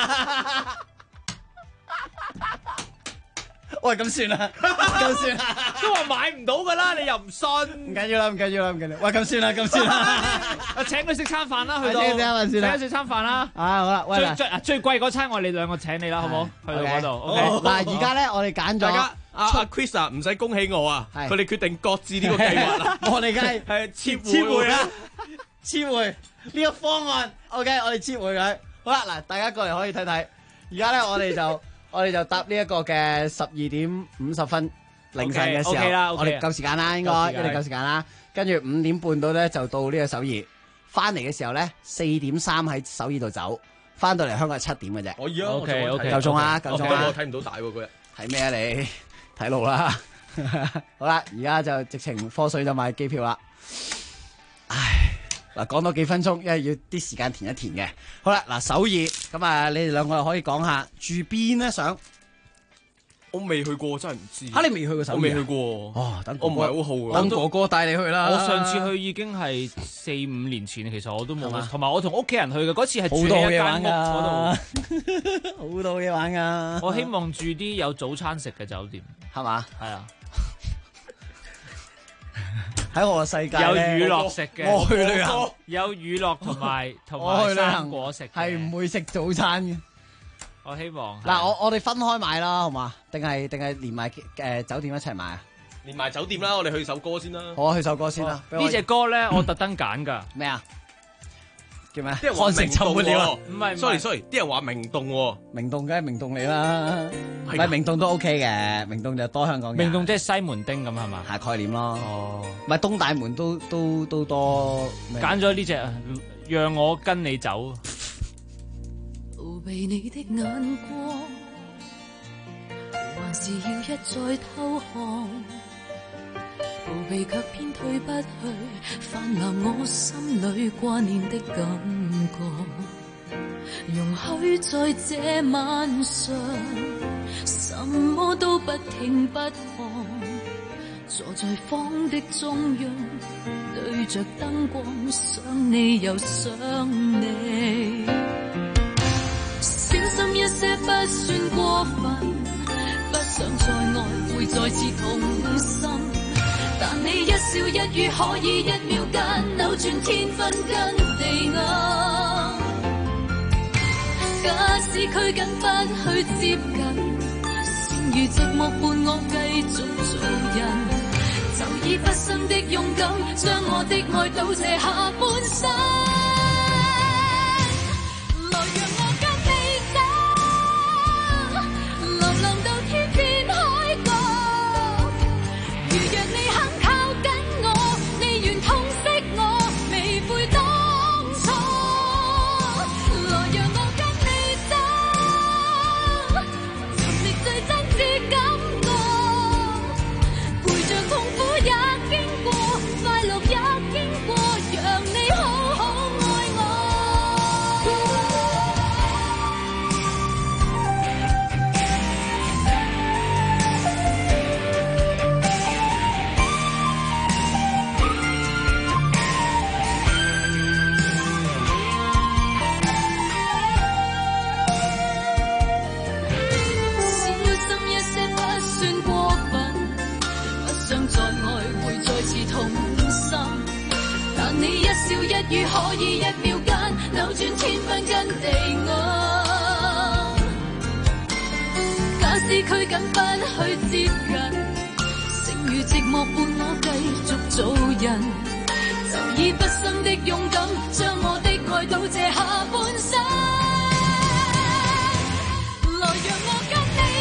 喂，咁算啦， 都話買唔到噶啦，你又唔信？ 唔緊要啦，喂，咁算啦， 請佢食餐飯啦，去到請佢食餐飯啦。 好啦，喂， 最貴嗰餐我哋2個請你啦，好唔好？去到嗰度。OK， 嗱，而家咧我哋揀咗大家，阿 Chris 啊，唔使恭喜我啊，佢哋決定擱置呢個計劃啦。 我哋梗係撤回啦。撤回呢個方案 ，OK， 我哋撤回佢。好啦，嗱，大家過嚟可以睇睇。而家咧，我哋就搭呢一個嘅12點50分凌晨嘅時候，我哋夠時間啦，應該一定夠時間啦。跟住5點半到咧就到呢個首爾，翻嚟嘅時候咧4點3喺首爾度走，翻到嚟香港係7點嘅啫。 可以啊 ，OK， 夠鐘啦，夠鐘啦。 我睇唔到大喎嗰日。 睇咩啊你？睇路啦。好啦，而家就直情科水就買機票啦。唉。嗱，講多幾分鐘，因為要啲時間填一填嘅。好啦，嗱，首爾咁啊，你哋2個可以講下住邊咧？想我未去過，真係唔知。 嚇你未去過首爾？ 我未去過。 哦，等我唔係好好嘅。 等哥哥帶你去啦。 我上次去已經係4-5年前，其實我都冇。同埋我同屋企人去嘅嗰次係住喺一間屋嗰度， 好多嘢玩㗎。 我希望住啲有早餐食嘅酒店， 係嘛？ 係啊。 喺我嘅世界有乳酪食嘅， 我去旅行有乳酪同埋生果食， 係唔會食早餐嘅。 我希望嗱，我哋分開買啦，好嘛？定係連埋酒店一齊買啊？ 連埋酒店啦，我哋去首歌先啦。 好啊，去首歌先啦。 呢隻歌咧，我特登揀㗎。 咩啊？叫咩？ 啲人話明洞喎， 唔係 sorry，啲人話明洞喎， 明洞梗係明洞嚟啦，唔係明洞都 OK 嘅，明洞就多香港人。 明洞即係西門町咁係嘛？ 係概念咯。 哦， 唔係東大門都多。 揀咗呢隻，讓我跟你走。 逃避你的眼光，還是要一再偷看。逃避卻偏退不去，泛濫我心裏掛念的感覺。容許在這晚上，什麼都不聽不看，坐在房的中央，對着燈光，想你又想你。小心一些不算過分，不想再愛會再次痛心。但你一笑一語可以1秒間扭轉天昏跟地暗。假使拘謹不去接近，剩餘寂寞伴我繼續做人，就以畢生的勇敢，將我的愛賭這下半生。可以1秒間扭轉天昏跟地暗。假使拘謹不去接近，剩餘寂寞伴我繼續做人，就以畢生的勇敢，將我的愛賭這下半生。來讓我跟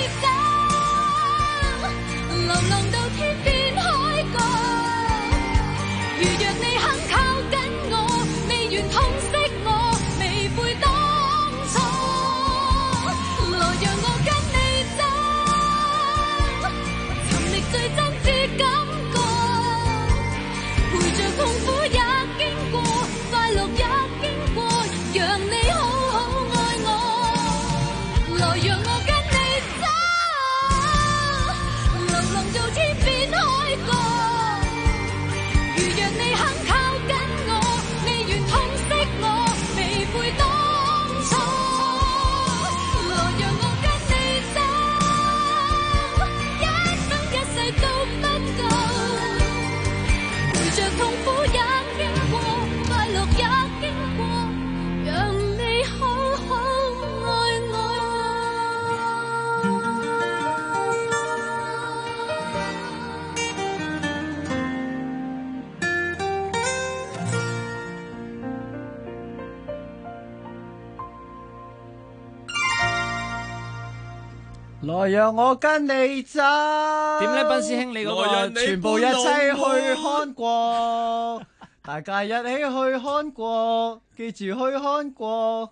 你走，流浪到天邊海角，如若你肯靠近我，願痛惜我，未悔當初。來讓我跟你走，尋覓最真摯感覺，陪着痛苦也經過，快樂也經過，讓你好好愛我。來讓我跟你走，流浪到天邊海角，如若你肯靠近我，你願痛未悔當初，來讓我跟你走，一生一世都不夠，陪着痛苦也經過，快樂也經過，讓你好好愛我。 來讓我跟你走。 點咧，斌師兄你嗰個全部一齊去看過，大家一起去看過，記住去看過。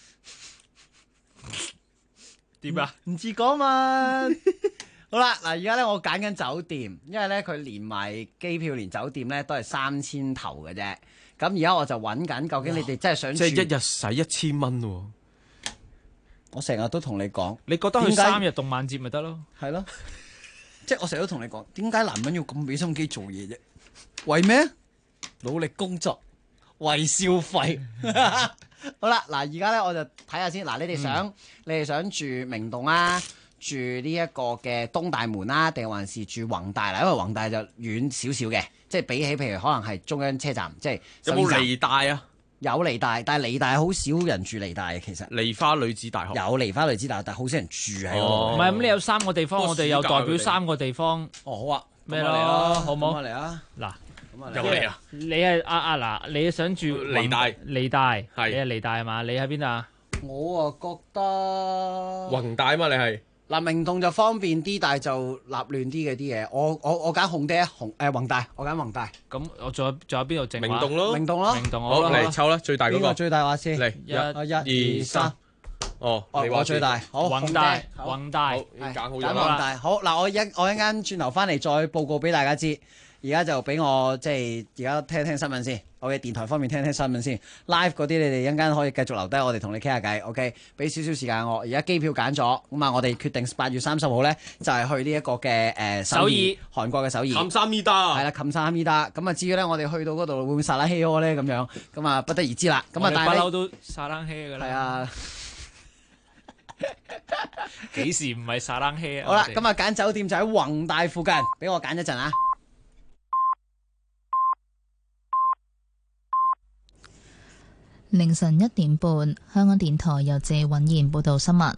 點啊？ 唔知講嘛。好啦，嗱，而家咧我揀緊酒店，因為咧佢連埋機票連酒店咧都係3000頭嘅啫。咁而家我就揾緊，究竟你哋真係想住？ 即係一日使1000蚊喎。 我成日都同你講， 你覺得去點解 3日動漫節咪得咯？ 係咯，即係我成日都同你講，點解男人要咁俾心機做嘢啫？為咩？努力工作，為消費。好啦，嗱，而家咧我就睇下先。嗱，你哋想住明洞啊，住呢一個嘅東大門啊，定還是住宏大啦？因為宏大就遠少少嘅，即係比起譬如可能係中央車站，即係有冇離大啊？ 有離大，但係離大好少人住離大嘅，其實。 梨花女子大學有梨花女子大學，但係好少人住喺嗰度。 唔係咁，你有3個地方，我哋又代表3個地方。 哦，好啊， 咩咯？好唔好？ 嚟啊！ 嗱， 又嚟啊！ 你係嗱，你想住離大？ 離大係你係離大係嘛？你喺邊啊？ 我啊覺得宏大嘛，你係。 嗱，明洞就方便啲，但係就立亂啲嘅啲嘢。我揀宏大，宏大，我揀宏大。 咁我仲有邊度剩？ 明洞咯， 明洞咯。 好嚟抽啦，最大嗰個。 最大話先。 嚟1、2、3。哦，你話最大。好， 宏大。 好，揀好咗啦。 宏大。好嗱，我一陣間轉頭翻嚟再報告俾大家知。而家就俾我即係而家聽聽新聞先。我嘅電台方面聽聽新聞先。Live 嗰啲你哋一陣間可以繼續留低，我哋同你傾下偈。OK， 俾少少時間我。而家機票揀咗，咁啊，我哋決定8月30號咧就係去呢一個嘅首爾，韓國嘅首爾。 冚沙咪達。 係啦，冚沙咪達。咁啊，至於咧，我哋去到嗰度會唔會撒冷氣屙咧？咁樣咁啊，不得而知啦。咁啊，但係不嬲都撒冷氣㗎啦。 係啊。 幾時唔係撒冷氣啊？ 好啦，咁啊揀酒店就喺宏大附近，俾我揀一陣啊。 凌晨1點半，香港電台由謝允賢報道新聞。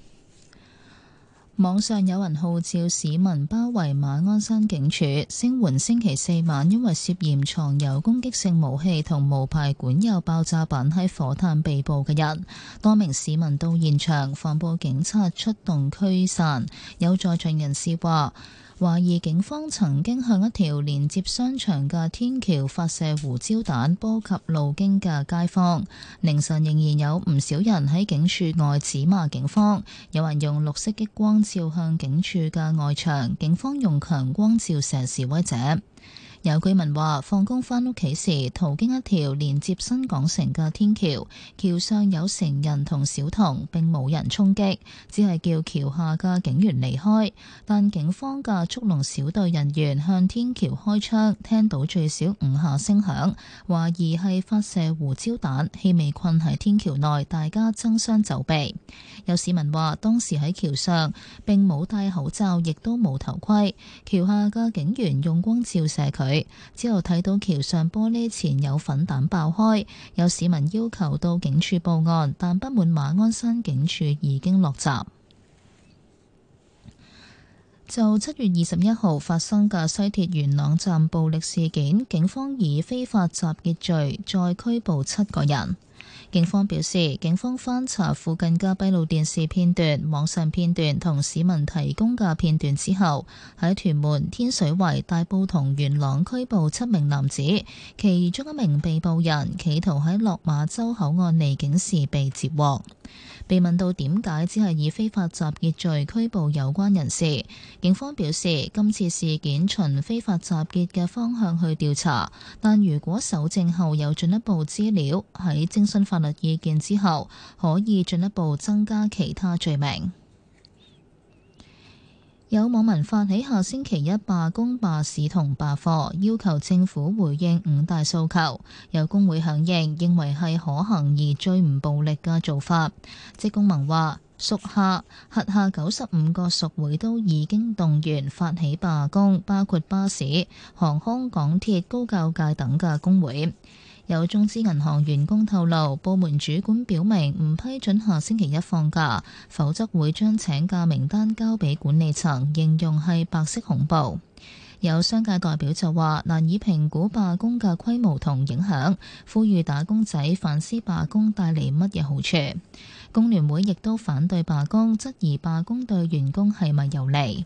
網上有人號召市民包圍馬鞍山警署，聲援星期4晚因為涉嫌藏有攻擊性武器同無牌管有爆炸品喺火炭被捕嘅人。多名市民到現場，防暴警察出動驅散。有在場人士話，懷疑警方曾經向一條連接商場嘅天橋發射胡椒彈，波及路經嘅街坊。凌晨仍然有唔少人喺警署外指罵警方，有人用綠色激光照向警署嘅外牆，警方用強光照射示威者。有居民話，放工返屋企時途經一條連接新港城嘅天橋，橋上有成人同小童，並冇人衝擊，只係叫橋下嘅警員離開。但警方嘅速龍小隊人員向天橋開槍，聽到最少5下聲響，懷疑係發射胡椒彈，氣味困喺天橋內，大家爭相走避。有市民話，當時喺橋上並冇戴口罩，亦都冇頭盔，橋下嘅警員用光照射佢。之後睇到橋上玻璃前有粉彈爆開，有市民要求到警署報案，但不滿馬鞍山警署已經落閘。就7月21號發生嘅西鐵元朗站暴力事件，警方以非法集結罪再拘捕7個人。警方表示，警方翻查附近嘅閉路電視片段、網上片段同市民提供嘅片段之後，喺屯門、天水圍、大埔同元朗拘捕7名男子，其中1名被捕人企圖喺落馬洲口岸離境時被截獲。被問到點解只係以非法集結罪拘捕有關人士，警方表示今次事件循非法集結嘅方向去調查，但如果搜證後有進一步資料，喺徵詢法律意見之後，可以進一步增加其他罪名。有網民發起下星期一罷工、罷市同罷課，要求政府回應5大訴求。有工會響應，認為係可行而最唔暴力嘅做法。職工盟話，屬下轄下95個屬會都已經動員發起罷工，包括巴士、航空、港鐵、高教界等嘅工會。有中資銀行員工透露，部門主管表明唔批准下星期一放假，否則會將請假名單交俾管理層，形容係白色恐怖。有商界代表就話難以評估罷工嘅規模同影響，呼籲打工仔反思罷工帶嚟乜嘢好處。工聯會亦都反對罷工，質疑罷工對員工係咪有利。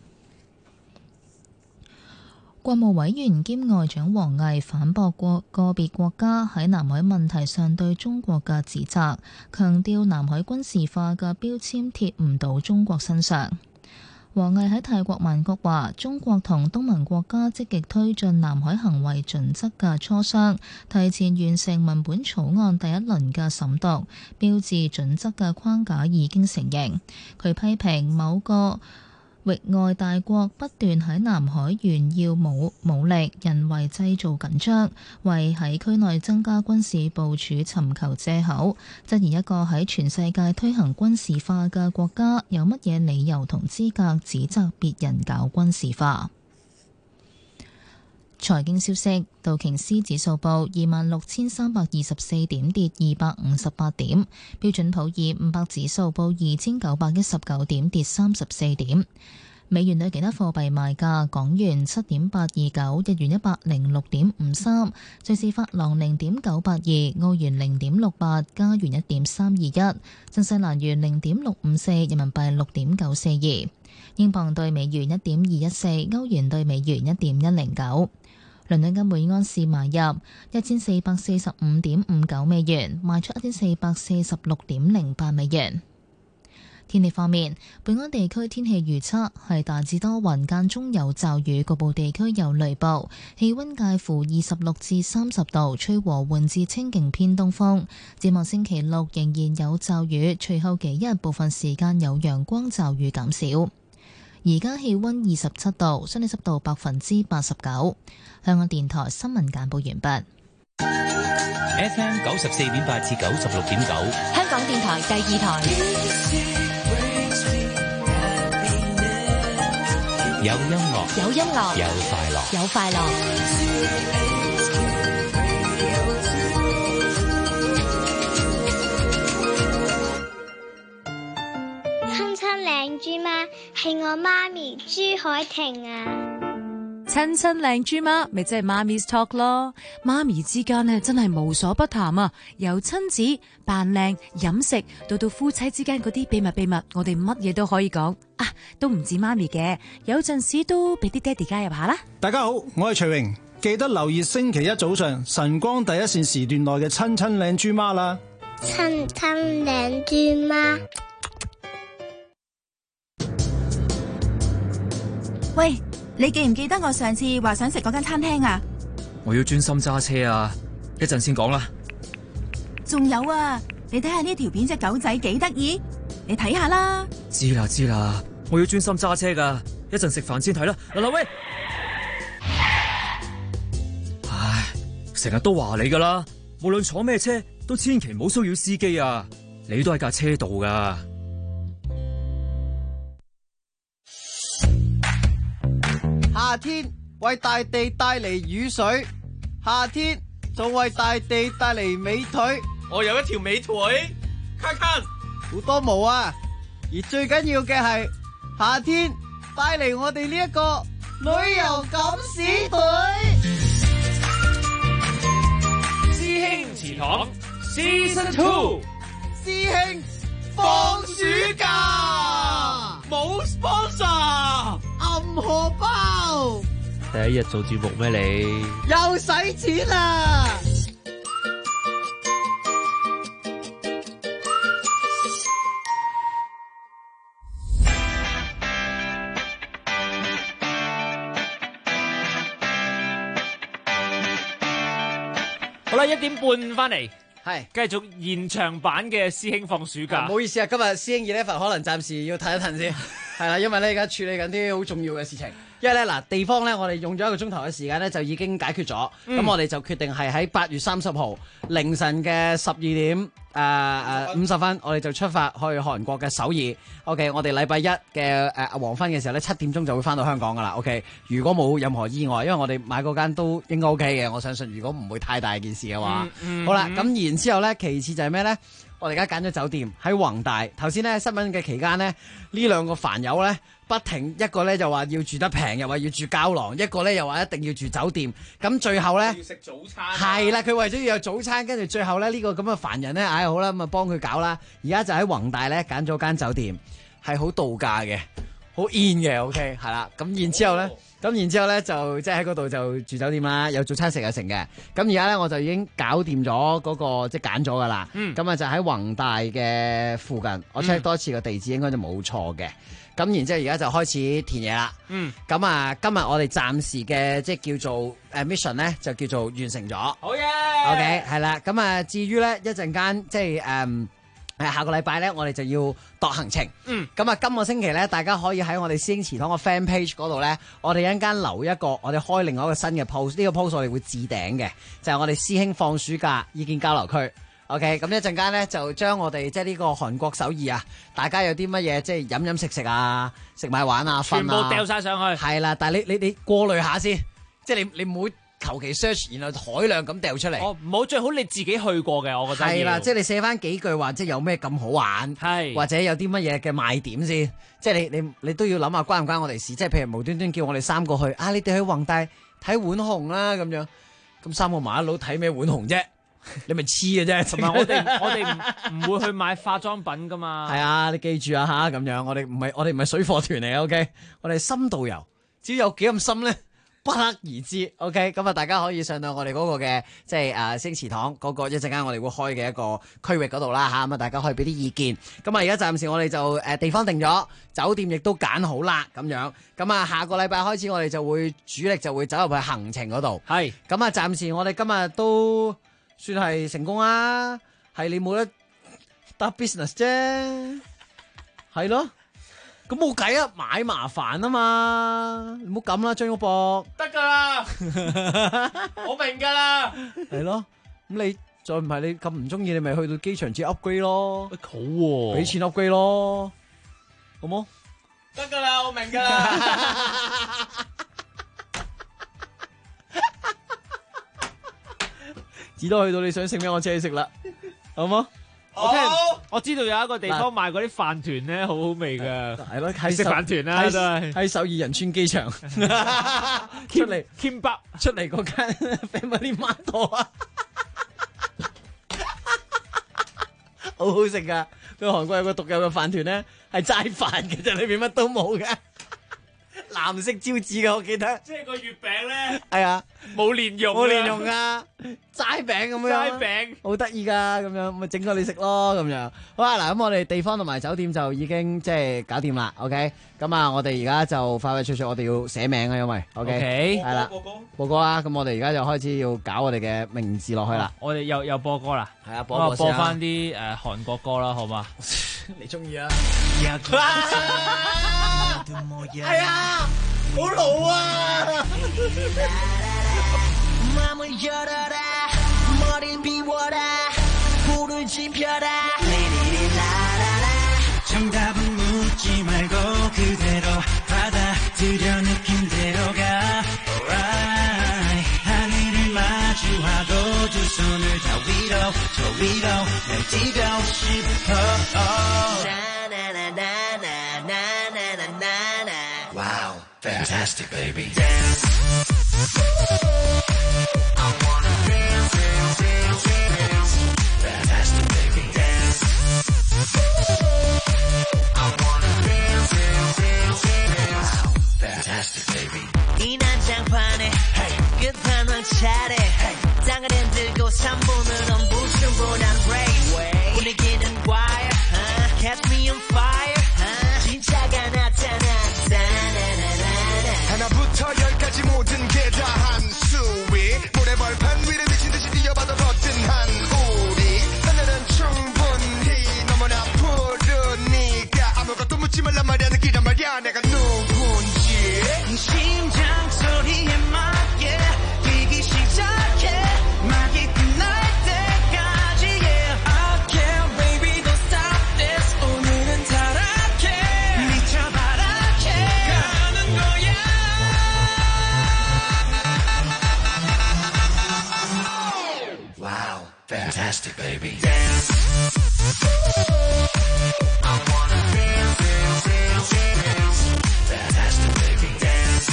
國務委員兼外長王毅反駁個別國家喺南海問題上對中國嘅指責，強調南海軍事化嘅標籤貼唔到中國身上。 王毅喺泰國曼谷話，中國同東盟國家積極推進南海行為準則嘅磋商，提前完成文本草案第一輪嘅審讀，標誌準則嘅框架已經成形。佢批評某個域外大國不斷喺南海炫耀武力，人為製造緊張，為喺區內增加軍事部署尋求藉口，質疑一個喺全世界推行軍事化嘅國家有乜嘢理由同資格指責別人搞軍事化。財經消息，道瓊斯指數報26,324點，跌258點；標準普爾500指數報2,919點，跌34點。美元對其他貨幣賣價：港元7.829，日元106.53，瑞士法郎0.982，澳元0.68，加元1.321，新西蘭元0.654，人民幣6.942，英鎊對美元1.214，歐元對美元1.109。倫敦金每盎司買入1445.59美元，賣出1446.08美元。天氣方面，本港地區天氣預測係大致多雲，間中有驟雨，局部地區有雷暴，氣溫介乎26至30度，吹和緩至清勁偏東風。展望星期六仍然有驟雨，隨後幾日部分時間有陽光，驟雨減少。而家氣溫27度，相對濕度89%。香港電台新聞簡報完畢。 FM 94.8至96.9， 香港電台第二台。 有音樂， 有音樂， 有快樂， 有快樂。 親親靚豬媽係我媽咪朱海婷啊！ 親親靚豬媽咪即係媽咪 talk 咯，媽咪之間呢真係無所不談啊！由親子扮靚、飲食到夫妻之間嗰啲秘密，我哋乜嘢都可以講啊！都唔止媽咪嘅，有陣時都俾啲爹哋加入下啦。 大家好，我係徐榮，記得留意星期一早上晨光第一線時段內嘅親親靚豬媽啦。 親親靚豬媽， 喂，你記唔記得我上次話想食嗰間餐廳啊？ 我要專心揸車啊，一陣先講啦。 仲有啊，你睇下呢條片隻狗仔幾得意，你睇下啦。 知啦，我要專心揸車噶，一陣食飯先睇啦。嗱喂，唉，成日都話你噶啦，無論坐咩車都千祈唔好騷擾司機啊，你都喺架車度噶。 夏天為大地帶嚟雨水，夏天仲為大地帶嚟美腿。 我有一條美腿，卡卡好多毛啊！而最緊要嘅係夏天帶嚟我哋呢一個旅遊敢死隊。 師兄祠堂 Season 2， 師兄放暑假冇 sponsor。 暗荷包， 第一日做節目咩你？ 又使錢啦！ 好啦，1點半翻嚟。 係繼續現場版嘅師兄放暑假。 唔好意思啊，今日師兄11可能暫時要唞一唞先，係啦，因為咧而家處理緊啲好重要嘅事情。因為咧嗱，地方咧我哋用咗1個鐘頭嘅時間咧就已經解決咗，咁我哋就決定係喺8月30號凌晨嘅12點50分，我哋就出發去韓國嘅首爾。OK， 我哋禮拜一嘅黃昏嘅時候咧7點鐘就會翻到香港噶啦。OK， 如果冇任何意外，因為我哋買嗰間都應該 OK 嘅，我相信如果唔會太大件事嘅話，好啦，咁然之後咧，其次就係咩咧？我哋而家揀咗酒店喺宏大。頭先咧新聞嘅期間呢，呢兩個煩友咧不停，一個咧就話要住得平，又話要住膠囊，一個咧又話一定要住酒店。咁最後咧要食早餐， 係啦，佢為咗要有早餐，跟住最後咧呢個咁嘅煩人咧，唉好啦，咁啊幫佢搞啦。而家就喺宏大咧揀咗間酒店，係好度假嘅，好 in 嘅 ，OK 係啦。咁然之後咧。咁然之後咧就即係喺嗰度就住酒店啦，有早餐食又成嘅。咁而家咧我就已經搞掂咗嗰個即係揀咗噶啦。咁啊就喺宏大嘅附近，我 check 多次個地址應該就冇錯嘅。 咁然之後而家就開始填嘢啦。咁啊，今日我哋暫時嘅即係叫做mission 咧，就叫做完成咗。 好嘢。 OK， 係啦。咁啊，至於咧一陣間即係下個禮拜咧，我哋就要度行程。咁啊，今個星期咧，大家可以喺我哋師兄祠堂個 fan page 嗰度咧，我哋一陣間留一個，我哋開另外一個新嘅 post。呢個 post 我哋會置頂嘅，就係我哋師兄放暑假意見交流區。OK， 咁一陣間咧就將我哋即係呢個韓國首爾啊，大家有啲乜嘢即係飲食啊、食買玩啊、 全部掉晒上去。 係啦，但係你過濾下先，即係你唔好求其 search， 然後海量咁掉出嚟。 唔好，最好你自己去過嘅，我覺得。 係啦，即係你寫翻幾句話，即係有咩咁好玩，或者有啲乜嘢嘅賣點先。即係你都要諗下關唔關我哋事。即係譬如無端端叫我哋3個去啊，你哋去宏大睇浣熊啦咁樣，咁3個麻甩佬睇咩浣熊啫？你咪黐嘅啫。 同埋我哋唔會去買化妝品噶嘛。 係啊，你記住啊吓，咁樣我哋唔係水貨團嚟嘅 ，OK， 我哋深度遊，至於有幾咁深咧，不得而知。OK， 咁啊，大家可以上到我哋嗰個嘅即係師兄祠堂嗰個一陣間我哋會開嘅一個區域嗰度啦吓，咁啊大家可以俾啲意見。咁啊而家暫時我哋就地方定咗，酒店亦都揀好啦咁樣。咁啊下個禮拜開始我哋就會主力就會走入去行程嗰度。係。咁啊暫時我哋今日都算係成功啦，係你冇得搭 business 啫，係咯，咁冇計啊，買麻煩啊嘛，唔好咁啦，張玉博， 得噶啦，我明噶啦， 係咯，咁你再唔係你咁唔中意，你咪去到機場至 upgrade 咯， 好喎， 俾錢 upgrade 咯，好冇？ 得噶啦，我明噶啦。 至多去到你想食咩，我請你食啦，好冇？ 我知道有一個地方賣嗰啲飯團咧，好好味噶。 係咯， 食飯團啦，都係喺首爾仁川機場出嚟 Kimbap 出嚟嗰間 Family Mart 啊，好好食噶。佢韓國有個獨有嘅飯團咧，係齋飯嘅啫，裏邊乜都冇嘅。藍色招紙嘅，我記得。即係個月餅咧，係啊， 冇蓮蓉， 冇蓮蓉啊，齋餅咁樣， 齋餅好得意噶，咁樣咪整過你食咯，咁樣。好啊，嗱，咁我哋地方同埋酒店就已經即係搞掂啦。OK，咁啊，我哋而家就快快脆脆，我哋要寫名啊，因為 OK 係啦，播歌啦。咁我哋而家就開始要搞我哋嘅名字落去啦。 我哋又播歌啦， 係啊，播翻啲韓國歌啦，好嘛？ 你中意啊？係啊，好老啊！ Wow, fantastic, baby. I wanna dance, dance, dance, dance. Fantastic, baby. Dance. I wanna dance, dance, dance, dance. Wow, fantastic, baby. 이 난장판에 끝판왕 차례 땅을 흔들고 3분은 부순보단 race 분위기는 wire catch me on fire 진짜가 나타났다 하나부터 열까지 모든 게 다 한수위 모래벌판 위를 미친듯이 뛰어봐도 버튼한 우리 하늘은 충분히 너무나 푸르니까 아무것도 묻지 말란 말이야 느끼란 말이야 내가 누군지 심장 소리에 맞게 뛰기 시작해 막이 끝날 때까지 yeah I can't baby don't stop this 오늘은 타락해 미쳐바라게 가는 거야 Wow fantastic baby dance I wanna dance dance dance dance fantastic baby dance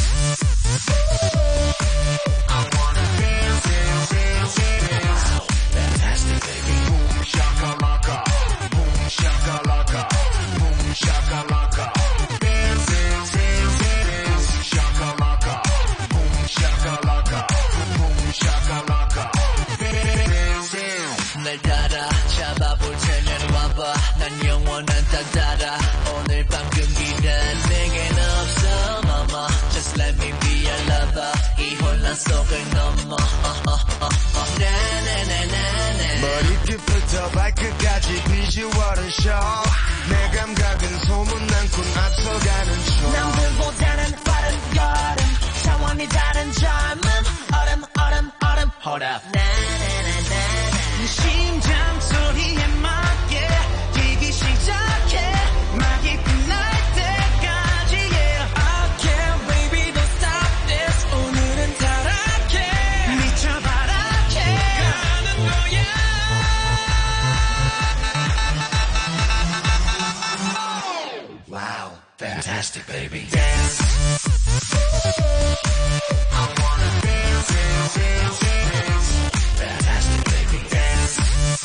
I wanna dance dance dance dance wow fantastic baby boom shakalaka boom shakalaka boom shakalaka dance dance dance dance shakalaka boom shakalaka boom shakalaka dance dance 날 따라 잡아볼 테면 와봐 난 영원한 따따라 오늘 밤 금기는 속을 넘어 머리끝부터 발끝까지 비주얼은 show 내 감각은 소문난군 앞서가는 중 남들보다는 빠른 걸음 차원이 다른 젊음 얼음 Hold up 네 심장 소리에 맞게 뛰기 시작해 막이 끝날 때까지 yeah I can't baby don't stop this 오늘은 타락해 미쳐바라게 가는 거야 Wow fantastic baby dance I wanna dance fantastic baby dance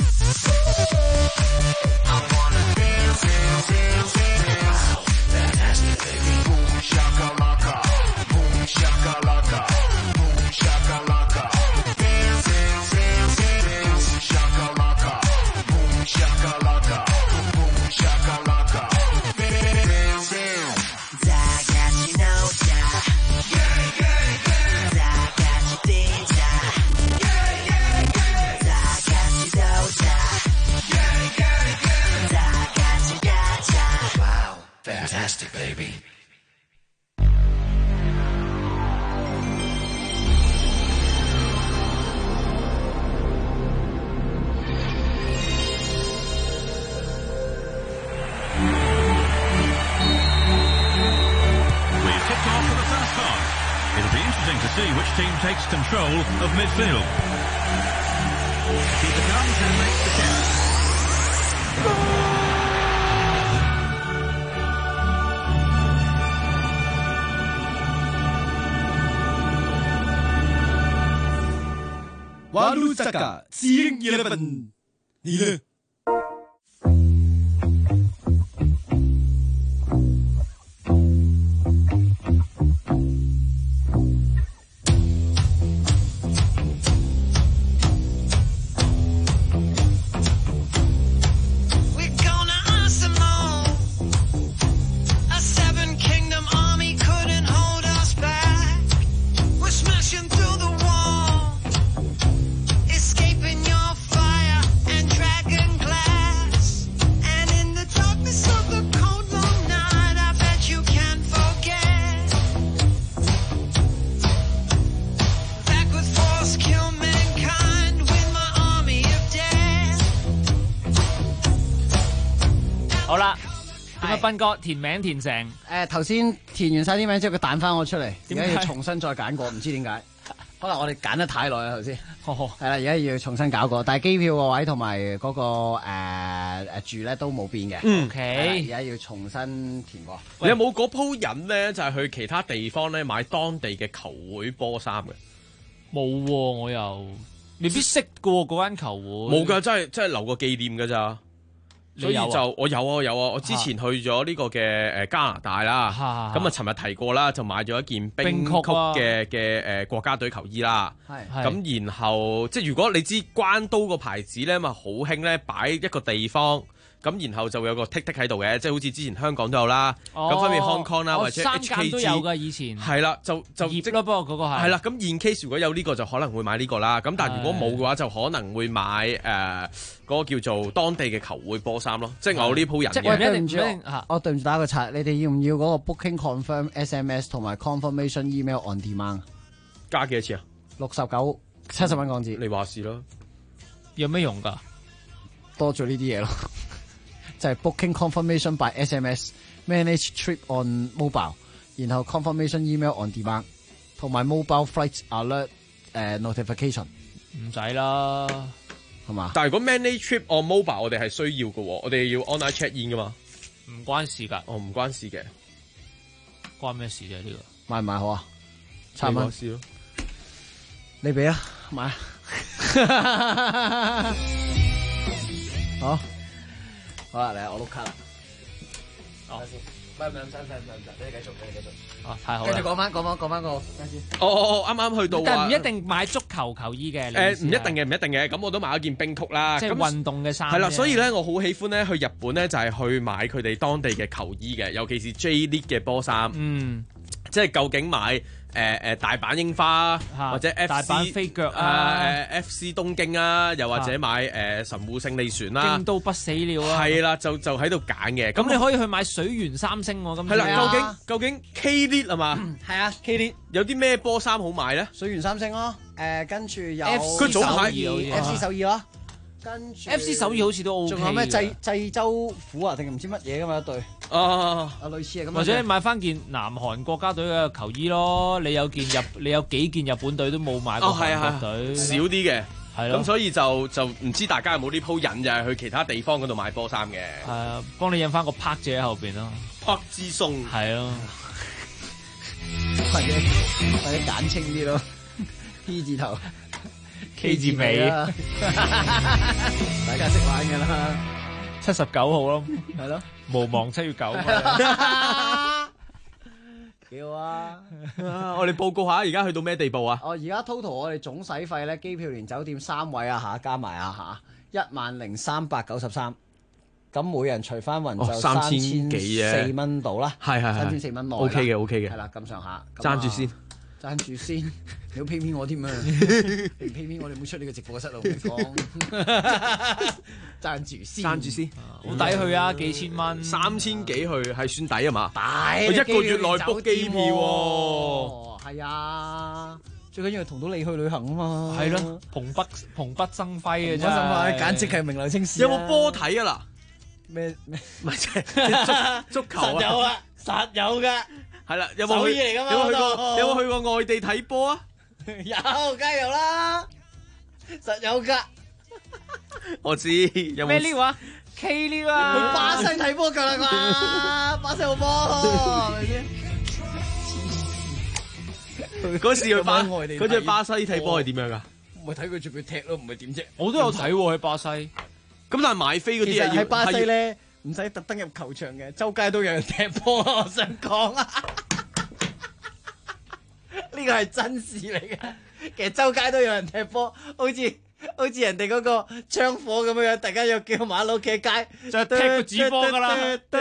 I wanna dance wow fantastic baby boom shakalaka boom shakalaka boom shakalaka dance boom shakalaka boom shakalaka boom shakalaka dance 다 같이 놀자 다 같이 뛰자 다 같이 놀자 다 같이 가자 Wow fantastic baby We've kicked off for the first half. It'll be interesting to see which team takes control of midfield. Keeper comes and makes the catch. Walu Saka 11你呢 We're gonna awesome all. A seven kingdom army couldn't hold us back. We're smashing through the wall, escaping your fire and dragon glass. And in the darkness of the cold long night, I bet you can't forget. Back with force, kill mankind with my army of death. 好啦，點解斌哥填名填成？ 頭先填完晒啲名之後，佢彈翻我出嚟，而點解家要重新再揀過，唔知點解。可能我哋揀得太耐啦頭先。係啦，而家要重新搞過，但係機票個位同埋嗰個住咧都冇變嘅。 OK 而家要重新填過。 你有冇嗰鋪人咧？就係去其他地方咧買當地嘅球會波衫嘅？ 冇喎，我又未必識嘅喎嗰間球會。 冇㗎，真係留個紀念㗎咋。所以你有啊就我有啊，我之前去咗呢個嘅加拿大啦，咁啊尋日提過啦，就買咗一件冰曲嘅國家隊球衣啦。咁然後即係如果你知關刀個牌子咧，咪好興咧擺一個地方。咁然後就會有個剔喺度嘅，即係好似之前香港都有啦。咁分別 Hong Kong 啦，或者 HKG 三間都有㗎，以前係啦，就葉咯，不過嗰個係係啦。咁 in case 如果有呢個就可能會買呢個啦。咁但係如果冇嘅話，就可能會買嗰個叫做當地嘅球會波衫咯。即係我呢鋪人嘅。 對唔住，我對唔住打個岔，你哋要唔要嗰個 booking confirm SMS 同埋 confirmation email on demand？ 加幾多錢啊 ？69 70蚊港紙。 你話事咯。 有咩用㗎？ 多咗呢啲嘢咯。就係 booking confirmation by SMS, manage trip on mobile， 然後 confirmation email on demand， 同埋 mobile flight alert notification。 唔使啦， 係嘛？但係如果 manage trip on mobile， 我哋係需要嘅喎，我哋要 online check in 噶嘛。 唔關事㗎。 哦，唔關事嘅。 關咩事啫？呢個買唔買好啊？7蚊。 試咯。 你俾啊，買啊。好。好啦，嚟我碌卡啦。 哦， 唔使，你繼續。 啊，太好啦！ 繼續講翻個先。 啱啱去到但係唔一定買足球球衣嘅。 唔一定嘅。咁我都買咗件冰曲啦。 即係運動嘅衫。 係啦，所以咧，我好喜歡咧去日本咧，就係去買佢哋當地嘅球衣嘅，尤其是 J League 嘅波衫。 嗯。 即係究竟買大阪櫻花或者 FC 大阪飛腳 FC 東京啊，又或者買神戶勝利船啦， 京都不死鳥啊， 係啦，就喺度揀嘅。 咁你可以去買水原三星喎，咁係啦，究竟 K-Lead 係嘛？ 係啊 ，K-Lead 有啲咩波衫好買咧？ 水原三星咯，跟住有佢早排 FC 首爾咯。跟住 FC 首爾好似都 OK， 仲有咩濟州虎啊，定唔知乜嘢噶嘛一對類似係咁。 或者你買翻件南韓國家隊嘅球衣咯，你有幾件日本隊都冇買過韓國隊， 少啲嘅， 係咯。 咁所以就唔知大家有冇呢鋪癮就係去其他地方嗰度買波衫嘅。 係啊，幫你印翻個拍字喺後邊咯， 拍之松係咯， 或者簡稱啲咯 ，P 字頭。 K 字尾啊！大家識玩嘅啦 ，79號咯， 係咯， 無望7月9 幾好啊！ 我哋報告下，而家去到咩地步啊？ 而家 total 我哋總使費咧，機票連酒店3位啊加埋10393，咁每人除翻勻就3000幾4蚊到啦，係3004蚊內 ，OK 嘅，係啦， 咁上下， 爭住先。 爭住先，你要偏我添啊！你唔偏我哋唔會出呢個直播室度講。爭住先， 好抵去啊！幾千蚊 ，3000幾去係算抵啊嘛？ 抵， 佢一個月內 book 機票喎。 係啊，最緊要係同到你去旅行啊嘛。 係咯，蓬蓽生輝嘅真係，簡直係名留青史。 有冇波睇啊嗱？ 咩？ 唔係即係足球啊？ 實有噶。 係啦，有冇去過外地睇波啊？ 有，梗係有啦，實有噶。 我知有冇咩呢話 K 呢話？ 去巴西睇波㗎啦啩，巴西好波，係咪先？ 嗰時去巴西睇波係點樣㗎？ 咪睇佢住佢踢咯，唔係點啫？ 我都有睇喎，喺巴西。 咁但係買飛嗰啲喺巴西咧。唔使特登入球場嘅，周街都有人踢波。我想講啊，呢個係真事嚟嘅。其實周街都有人踢波，好似人哋嗰個槍火咁樣，大家又叫馬佬企街， 就踢個紙波噶啦，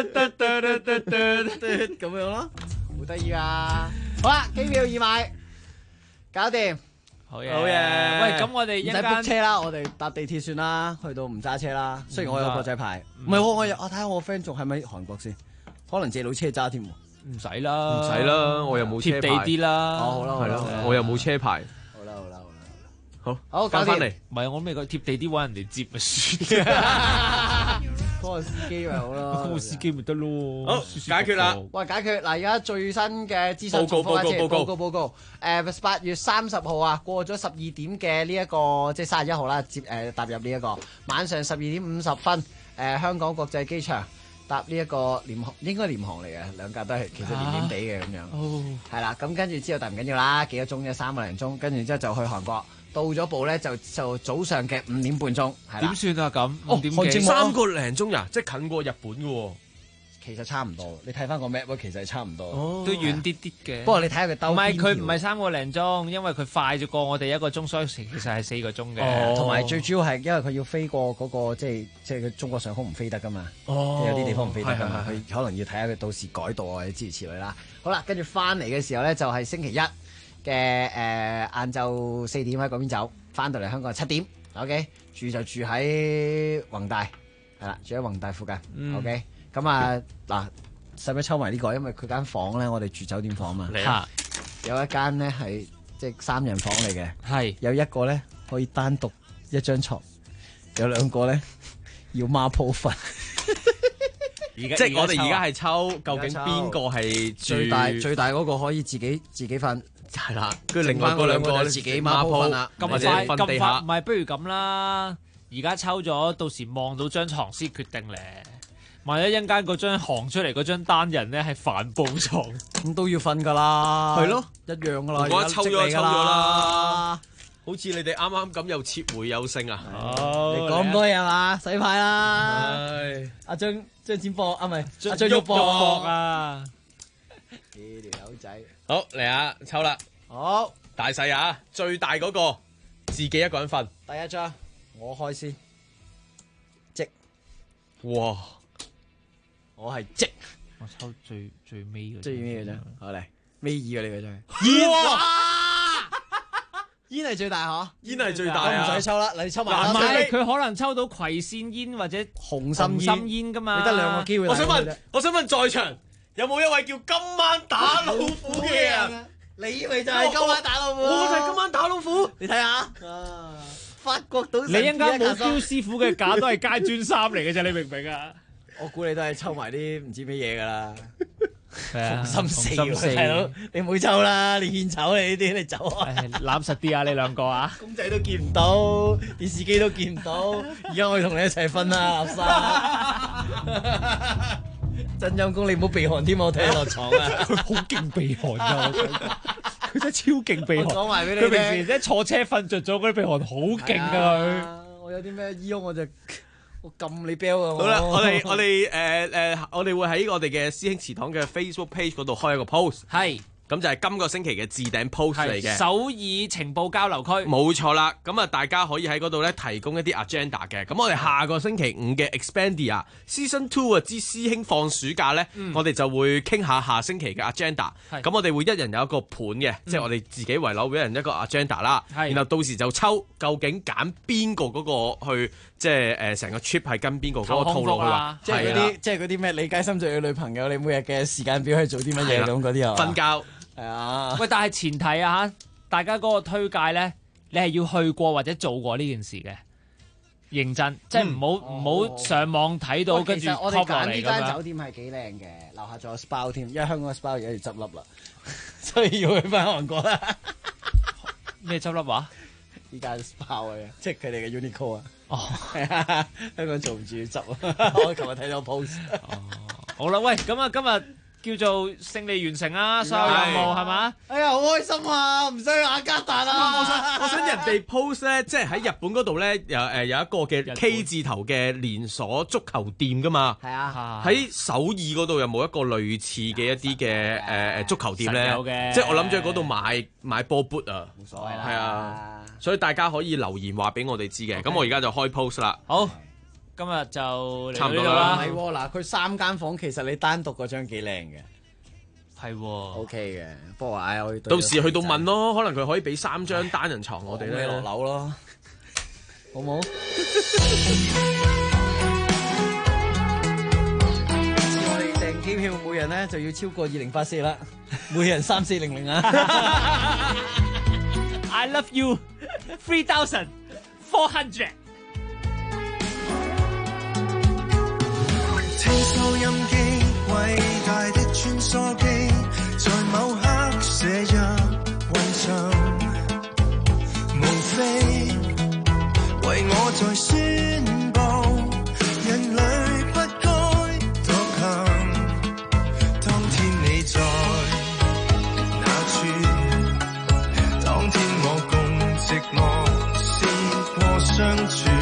咁樣咯，好得意啊！好啦，機票易買，搞掂。 好嘢！喂，咁我哋唔使 book 車啦，我哋搭地鐵算啦，去到唔揸車啦。雖然我有國際牌，唔係我睇下我 friend 仲喺咪韓國先，可能借到車揸添。 唔使啦， 我又冇車牌。 貼地啲啦。 好啦， 係咯，我又冇車牌。好，翻嚟。 唔係我咩個貼地啲揾人哋接咪算。 嗰個司機咪好咯， 嗰個司機咪得咯。 好，解決啦。 喂，解決嗱！而家最新嘅資訊報告。 8月30號啊，過咗12點嘅呢一個即係31號啦，踏入呢一個晚上12點50分，香港國際機場搭呢一個廉航，應該廉航嚟嘅，兩架都係其實廉廉地嘅咁樣。係啦，咁跟住之後但唔緊要啦，幾個鐘啫，3個零鐘，跟住之後就去韓國。到咗步咧就早上嘅5點半鐘，係啦。 點算啊咁？5點幾 3個零鐘呀，即係近過日本嘅喎。 其實差唔多，你睇翻個 map 其實係差唔多， 都遠啲啲嘅。 不過你睇下佢兜， 唔係佢唔係3個零鐘，因為佢快咗過我哋1個鐘，所以其實係4個鐘嘅。 同埋最主要係因為佢要飛過嗰個即係佢中國上空唔飛得噶嘛，有啲地方唔飛得噶嘛，佢可能要睇下佢到時改道啊，或者諸如此類啦。好啦，跟住翻嚟嘅時候咧，就係星期一嘅晏晝4點喺嗰邊走，翻到嚟香港7點。OK， 住就住喺宏大，係啦，住喺宏大附近。OK， 咁啊嗱。使唔使抽埋呢個？因為佢間房咧，我哋住酒店房嘛。有一間咧係即係3人房嚟嘅， 係有一個咧可以單獨一張床，有2個咧要孖鋪瞓。 即係我哋而家係抽，究竟邊個係最大嗰個可以自己瞓， 係啦。跟住另外嗰2個自己孖鋪瞓啦。 咁快瞓地下，唔係不如咁啦。而家抽咗，到時望到張床先決定咧。萬一陣間嗰張行出嚟嗰張單人咧係帆布床， 咁都要瞓噶啦， 係咯， 一樣噶啦。 我一抽咗啦，好似你哋啱啱咁又撤回又勝啊！ 你講咁多嘢係嘛？洗牌啦！阿張展博啊，唔係阿張玉博啊！呢條友仔， 好嚟啊，抽啦！ 好大細啊，最大嗰個自己一個人瞓。 第一張我開先，即哇！ 我係即， 我抽最尾嘅， 最尾嘅啫。好嚟， 尾二啊，你嘅真係。 哇！ 煙係最大嗬， 煙係最大啊！ 唔使抽啦，你抽埋啦。 唔係佢可能抽到葵扇煙或者紅心煙噶嘛。 你得兩個機會。 我想問在場有冇一位叫今晚打老虎嘅人？ 你咪就係今晚打老虎。 我就係今晚打老虎。 你睇下，法國賭神。 你一陣間冇標師傅嘅架都係街磚衫嚟嘅啫，你明唔明啊？ 我估你都係抽埋啲唔知乜嘢噶啦。 係啊， 心四大佬，你唔好抽啦，你獻醜你呢啲，你走啊！ 攬實啲啊，你兩個啊， 公仔都見唔到，電視機都見唔到，而家我要同你一齊瞓啦，垃圾！真陰公，你唔好避寒添，我睇你落床啊！ 佢好勁避寒㗎，佢真係超勁避寒。 講埋俾你佢平時即係坐車瞓着咗嗰啲避寒好勁㗎佢。 我有啲咩醫我就。我撳你 bell 啊！ 好啦，我哋會喺我哋嘅師兄祠堂嘅 Facebook page 嗰度開一個 post， 係咁就係今個星期嘅置頂 post 嚟嘅。 首爾情報交流區， 冇錯啦。咁啊，大家可以喺嗰度咧提供一啲 agenda 嘅。咁我哋下個星期5嘅 Expandia Season 2啊之師兄放暑假咧，我哋就會傾下星期嘅 agenda。咁我哋會一人有一個盤嘅，即係我哋自己圍樓俾人一個 agenda 啦。然後到時就抽究竟揀邊個嗰個去。即係成個 trip 係跟邊個嗰個套路去話， 即係嗰啲咩理解心最嘅女朋友，你每日嘅時間表去做啲乜嘢咁嗰啲啊？ 瞓覺係啊。 喂，但係前提啊嚇，大家嗰個推介咧，你係要去過或者做過呢件事嘅，認真，即係唔好上網睇到跟住 copy 落嚟咁樣。我哋揀呢間酒店係幾靚嘅，樓下仲有 SPA 添，因為香港嘅 SPA 而家要執笠啦，所以要去翻韓國啦。 咩執笠話？ 依間 SPA 嘅，即係佢哋嘅 Uniqlo 啊。 哦， 係啊，香港做唔住要執啊！我琴日睇到 post。 好啦，喂，咁啊，今日叫做勝利完成啦，所有任務係嘛？ 哎呀，好開心啊！唔使去雅加達啊！ 我想人哋 post 咧，即係喺日本嗰度咧，有一個嘅 K 字頭嘅連鎖足球店噶嘛。係啊。喺首爾嗰度有冇一個類似嘅一啲嘅足球店咧？有嘅。即係我諗住喺嗰度買波 boot 啊。冇所謂啦。係啊。所以大家可以留言話俾我哋知嘅。咁我而家就開 post 啦。 好。今日就差唔多啦。 唔係喎，嗱，佢3間房，其實你單獨嗰張幾靚嘅。 係喎 ，OK 嘅。不過我要到時去到問咯，可能佢可以俾3張單人床我哋咧。 落樓咯，好冇？我哋訂機票每人咧就要超過2084啦，每人3400啊。 I love you 3400。 聽收音機，偉大的穿梭機，在某刻寫入雲上，無非為我在宣佈，人類不該獨行。當天你在哪處？當天我共寂寞試過相處。